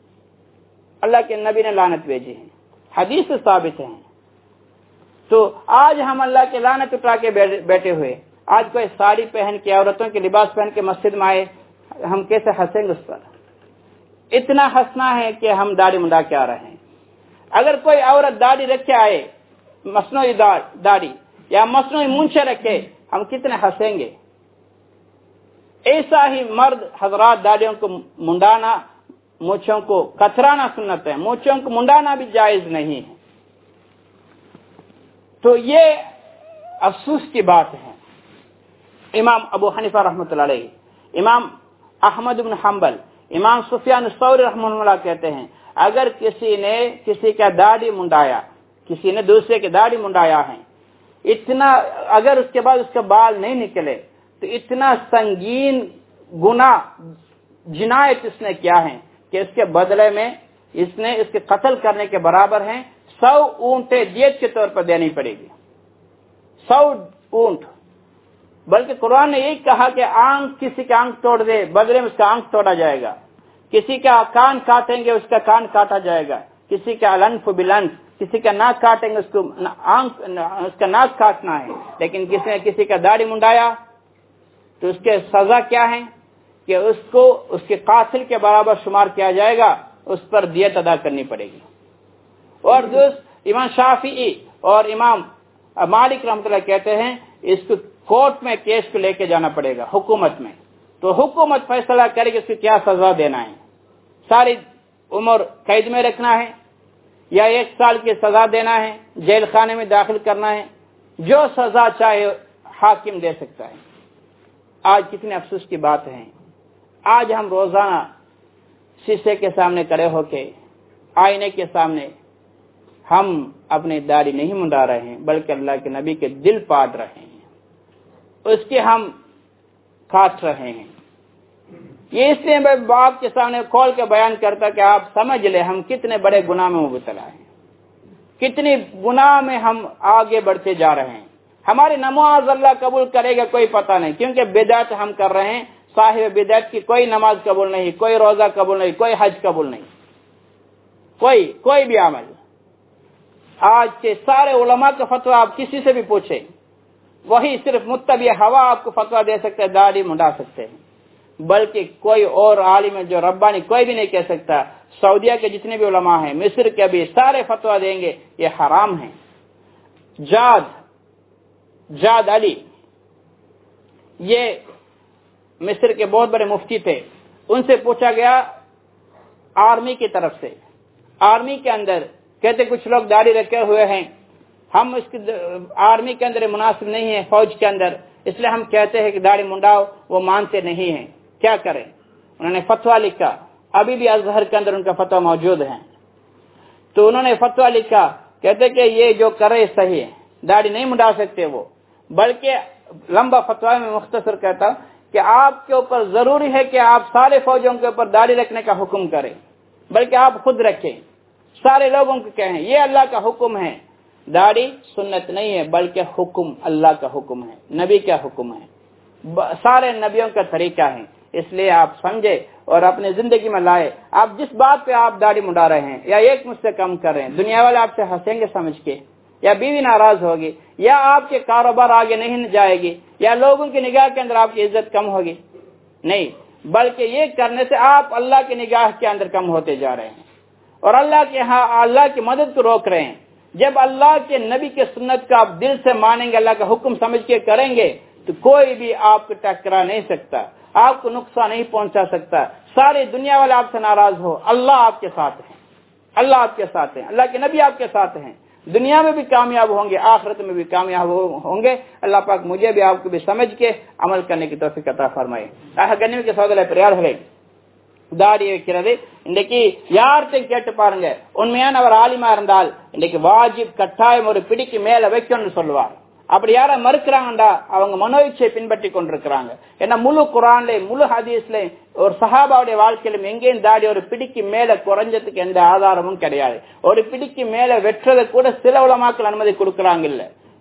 अल्लाह के नबी ने लानत भेजी है, हदीस से साबित है. तो आज हम अल्लाह के लानत उठा के बैठे हुए, आज कोई साड़ी पहन के औरतों के लिबास पहन के मस्जिद में आए, हम कैसे हंसेंगे उस पर? इतना हंसना है कि हम दाढ़ी मुंडा के आ रहे हैं. अगर कोई औरत दाढ़ी रखे आए, मसनूई दाढ़ी या मसनूई मूंछें रखे, हम कितने हंसेंगे. ऐसा ही मर्द हजरात दाढ़ियों को मुंडाना, मूंछों को कतराना सुन्नत है, मूंछों को मुंडाना भी जायज नहीं है. तो ये अफसोस की बात है. इमाम अबू हनीफा रहमतुल्लाह अलैहि, इमाम अहमद बिन हंबल, इमाम सुफियान सौरी रहमतुल्लाह कहते हैं, अगर किसी ने किसी का दाढ़ी मुंडाया, किसी ने दूसरे की दाढ़ी मुंडाया है, इतना अगर उसके बाद उसके बाल नहीं निकले तो इतना संगीन गुनाह जिनायत इसने किया है कि इसके बदले में इसने इसके कत्ल करने के बराबर है. सौ ऊंटे दियत के तौर पर देनी पड़ेगी, सौ ऊंट. बल्कि कुरान ने यही कहा कि आंख, किसी का आंख तोड़ दे बदले में उसका आंख तोड़ा जाएगा, किसी का कान काटेंगे उसका कान काटा जाएगा, किसी का लन्फ बिलन्फ, किसी का नाक काटेंगे उसको आंख उसका नाक काटना है. लेकिन किसी ने किसी का दाढ़ी मुंडाया तो उसके सजा क्या है कि उसको उसके कातिल के बराबर शुमार किया जाएगा, उस पर दियत अदा करनी पड़ेगी. और दोस्त इमाम शाफी और इमाम मालिक रहमतुल्लाह कहते हैं इसको कोर्ट में केस को लेके जाना पड़ेगा हुकूमत में, तो हुकूमत फैसला करेगी उसको क्या सजा देना है. सारी उम्र कैद में रखना है या एक साल की सजा देना है, जेल खाने में दाखिल करना है, जो सजा चाहे हाकिम दे सकता है. आज कितने अफसोस की बात है, आज हम रोजाना शीशे के सामने खड़े होके आईने के सामने हम अपनी दाढ़ी नहीं मुंडा रहे हैं, बल्कि अल्लाह के नबी के दिल पाट रहे हैं, उसके हम काट रहे हैं. ये इसलिए मैं बाप के सामने खोल के बयान करता कि आप समझ ले हम कितने बड़े गुनाह में मुबतला हैं, कितनी गुनाह में हम आगे बढ़ते जा रहे हैं। हमारी नमाज अल्लाह कबूल करेगा कोई पता नहीं, क्योंकि बिदअत हम कर रहे हैं। साहिब बिदअत की कोई नमाज कबूल नहीं, कोई रोजा कबूल नहीं, कोई हज कबूल नहीं, कोई कोई भी अमल। आज के सारे उलमा का फतवा आप किसी से भी पूछे, वही सिर्फ मुत्तबी हवा आपको फतवा दे सकते हैं, दाढ़ी मुंडा सकते हैं, बल्कि कोई और आलिम जो रब्बानी कोई भी नहीं कह सकता। सऊदिया के जितने भी उलमा हैं, मिस्र के भी सारे फतवा देंगे ये हराम है। जाद जाद अली ये मिस्र के बहुत बड़े मुफ्ती थे, उनसे पूछा गया आर्मी की तरफ से, आर्मी के अंदर कहते कुछ लोग दाढ़ी रखे हुए हैं, हम इसकी आर्मी के अंदर मुनासिब नहीं है, फौज के अंदर, इसलिए हम कहते हैं कि दाढ़ी मुंडाओ, वो मानते नहीं है, क्या करें। उन्होंने फतवा लिखा, अभी भी अजहर के अंदर उनका फतवा मौजूद है। तो उन्होंने फतवा लिखा, कहते कि ये जो करे सही है, दाढ़ी नहीं मुंडा सकते वो, बल्कि लंबा फतवा में मुख्तसर कहता कि आपके ऊपर जरूरी है कि आप सारे फौजियों के ऊपर दाढ़ी रखने का हुक्म करें, बल्कि आप खुद रखें, सारे लोगों को कहें ये अल्लाह का हुक्म है। दाढ़ी सुन्नत नहीं है, बल्कि हुक्म अल्लाह का हुक्म है, नबी का हुक्म है, सारे नबियों का तरीका है। इसलिए आप समझे और अपनी जिंदगी में लाए। आप जिस बात पे आप दाढ़ी मुंडा रहे हैं, या एक मुझसे कम कर रहे हैं, दुनिया वाले आपसे हंसेंगे समझ के, या बीवी नाराज होगी, या आपके कारोबार आगे नहीं जाएगी, या लोगों की निगाह के अंदर आपकी इज्जत कम होगी, नहीं, बल्कि ये करने से आप अल्लाह की निगाह के अंदर कम होते जा रहे हैं और अल्लाह के यहाँ अल्लाह की मदद को रोक रहे हैं। जब अल्लाह के नबी के सुन्नत का आप दिल से मानेंगे, अल्लाह का हुक्म समझ के करेंगे, तो कोई भी आपको टकरा नहीं सकता, आपको नुकसान नहीं पहुंचा सकता। सारी दुनिया वाले आपसे नाराज हो, अल्लाह आपके साथ है, अल्लाह आपके साथ है, अल्लाह के नबी आपके साथ हैं। दुनिया में भी कामयाब होंगे, आखिरत में भी कामयाब होंगे। अल्लाह पाक मुझे भी आपको भी समझ के अमल करने की तौफीक अता फरमाए। ஆக கண்ணியமிக்க சகோதர பெரியார்களே, தாடி வைக்கிறது இன்னைக்கு யார்கிட்டையும் கேட்டு பாருங்க, உண்மையான அவர் ஆலிமா இருந்தால் இன்னைக்கு வாஜிப் கட்டாயம் ஒரு பிடிக்கு மேல வைக்கணும்னு சொல்லுவார். அப்படி யார மறுக்கிறாங்கடா அவங்க மனோயிச்சை பின்பற்றி கொண்டிருக்கிறாங்க. ஏன்னா முழு குரான்ல முழு ஹதீஸ்ல ஒரு சஹாபாவுடைய வாழ்க்கையிலும் எங்கேயும் தாடி ஒரு பிடிக்கு மேல குறைஞ்சதுக்கு எந்த ஆதாரமும் கிடையாது. ஒரு பிடிக்கு மேல வெற்றதை கூட சில உலமாக்கள் அனுமதி கொடுக்கறாங்க இல்ல.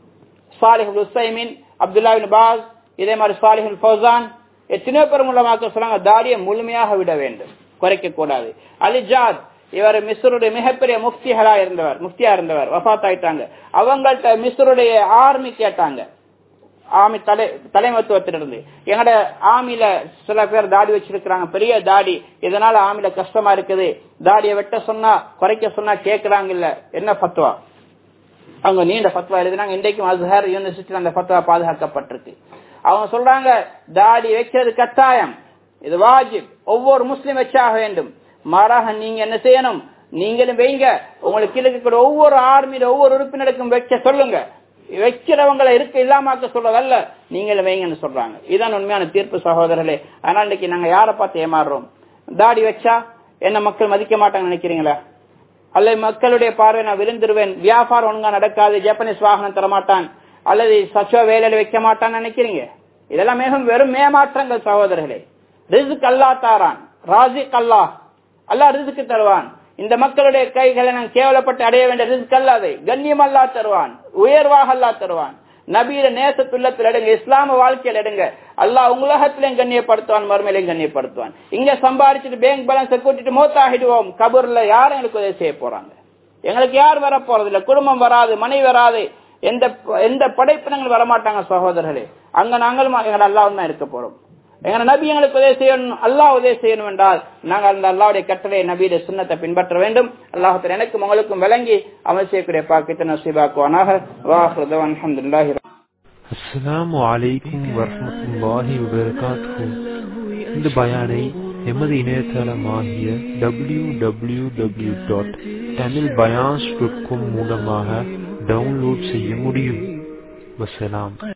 சாலிஹ் உஸ்ஸைமின், அப்துல்லா இப்னு பாஸ், இதே மாதிரி சாலிஹ் ஃபௌசான், எத்தனை பேர் உலமாக்கள் சொல்றாங்க தாடியை முழுமையாக விட வேண்டும், குறைக்க கூடாது. அலிஜாத் இவர் மிஸ்ருடைய மிகப்பெரிய முஃப்திகளா இருந்தவர், முஃப்தியா இருந்தவர், வஃபாத் ஆயிட்டாங்க. அவங்கள்ட்ட மிஸ்ருடைய ஆர்மி கேட்டாங்க, ஆர்மி தலை தலைமத்துவத்திலிருந்து, எங்கட ஆர்மியில சில பேர் தாடி வச்சிருக்கிறாங்க, பெரிய தாடி, இதனால ஆர்மியில கஷ்டமா இருக்குது, தாடியை வெட்ட சொன்னா குறைக்க சொன்னா கேட்கறாங்க இல்ல, என்ன ஃபத்வா? அவங்க நீண்ட ஃபத்வா எழுதினாங்க. இன்றைக்கும் அஸ்ஹர் யூனிவர்சிட்டியில் அந்த ஃபத்வா பாதுகாக்கப்பட்டிருக்கு. அவங்க சொல்றாங்க தாடி வைக்கிறது கட்டாயம், இது வாஜிப், ஒவ்வொரு முஸ்லிம் வச்சாக வேண்டும். மாறாக நீங்க என்ன செய்யணும், நீங்களும் வைங்க, உங்களுக்கு இருக்கிற ஒவ்வொரு ஆர்மியில ஒவ்வொரு உறுப்பினருக்கும் வைக்க சொல்லுங்க. வைக்கிறவங்களை இருக்க இல்லாமக்க சொல்றதல்ல, நீங்களும் வைங்கன்னு சொல்றாங்க. இதுதான் உண்மையான தீர்ப்பு சகோதரர்களே. அதனால இன்னைக்கு நாங்க யாரை பார்த்து ஏமாறுறோம்? தாடி வச்சா என்ன மக்கள் மதிக்க மாட்டாங்க நினைக்கிறீங்களா? அல்ல மக்களுடைய பார்வை நான் விழுந்துருவேன், வியாபாரம் ஒழுங்கா நடக்காது, ஜப்பனீஸ் வாகனம் தரமாட்டான், அல்லது சச்சுவ வேலையில வைக்க மாட்டான்னு நினைக்கிறீங்க? இதெல்லாம் மிகவும் வெறும் மேமாற்றங்கள் சகோதரர்களே. ரிஸ்க் அல்லா தாரான், ராசிக் அல்லாஹ், அல்லாஹ் ரிஸ்க் தருவான். இந்த மக்களுடைய கைகளை நான் கேவலப்பட்டு அடைய வேண்டிய ரிஸ்க் அல்லாதை கண்ணியம் அல்லா தருவான், உயர்வாக அல்லா தருவான். நபியில நேசத்துள்ளத்தில் எடுங்க, இஸ்லாம வாழ்க்கையில் எடுங்க, அல்லாஹ் உலகத்திலையும் கண்ணியப்படுத்துவான், மறுமையிலையும் கண்ணியப்படுத்துவான். இங்க சம்பாதிச்சுட்டு பேங்க் பேலன்ஸை கூட்டிட்டு மௌத்தாகிடுவோம், கபூர்ல யாரும் எங்களுக்கு உதவி செய்ய போறாங்க? எங்களுக்கு யார் வர போறது இல்ல, குடும்பம் வராது, மனைவி வராது, எந்த எந்த படைப்பினங்கள் வரமாட்டாங்க சகோதரர்களே. அங்க நாங்களும் எங்களை அல்லாஹ் தான் இருக்க போறோம். எங்க நபி எங்களுக்கு உதவி செய்யணும், அல்லாஹ் உதவி செய்யணும் என்றால் நாங்கள் அந்த அல்லாஹ்வுடைய கட்டளை நபியுடைய சுன்னத்தை பின்பற்ற வேண்டும். அல்லாஹ் எனக்கும் உங்களுக்கும் விளங்கி அமல் செய்யக்கூடிய பாக்கியத்தை நசீபாக்குவானாக. வாஹிரு தஅவானா அல்ஹம்துலில்லாஹி.
அஸ்ஸலாமு அலைக்கும் வரஹ்மத்துல்லாஹி வபரகாத்துஹு. இந்த பயானை எமது இணையதளமாகிய W W W dot Tamil bayans dot com மூலமாக டவுன்லோட் செய்ய முடியும். வஸ்ஸலாம்.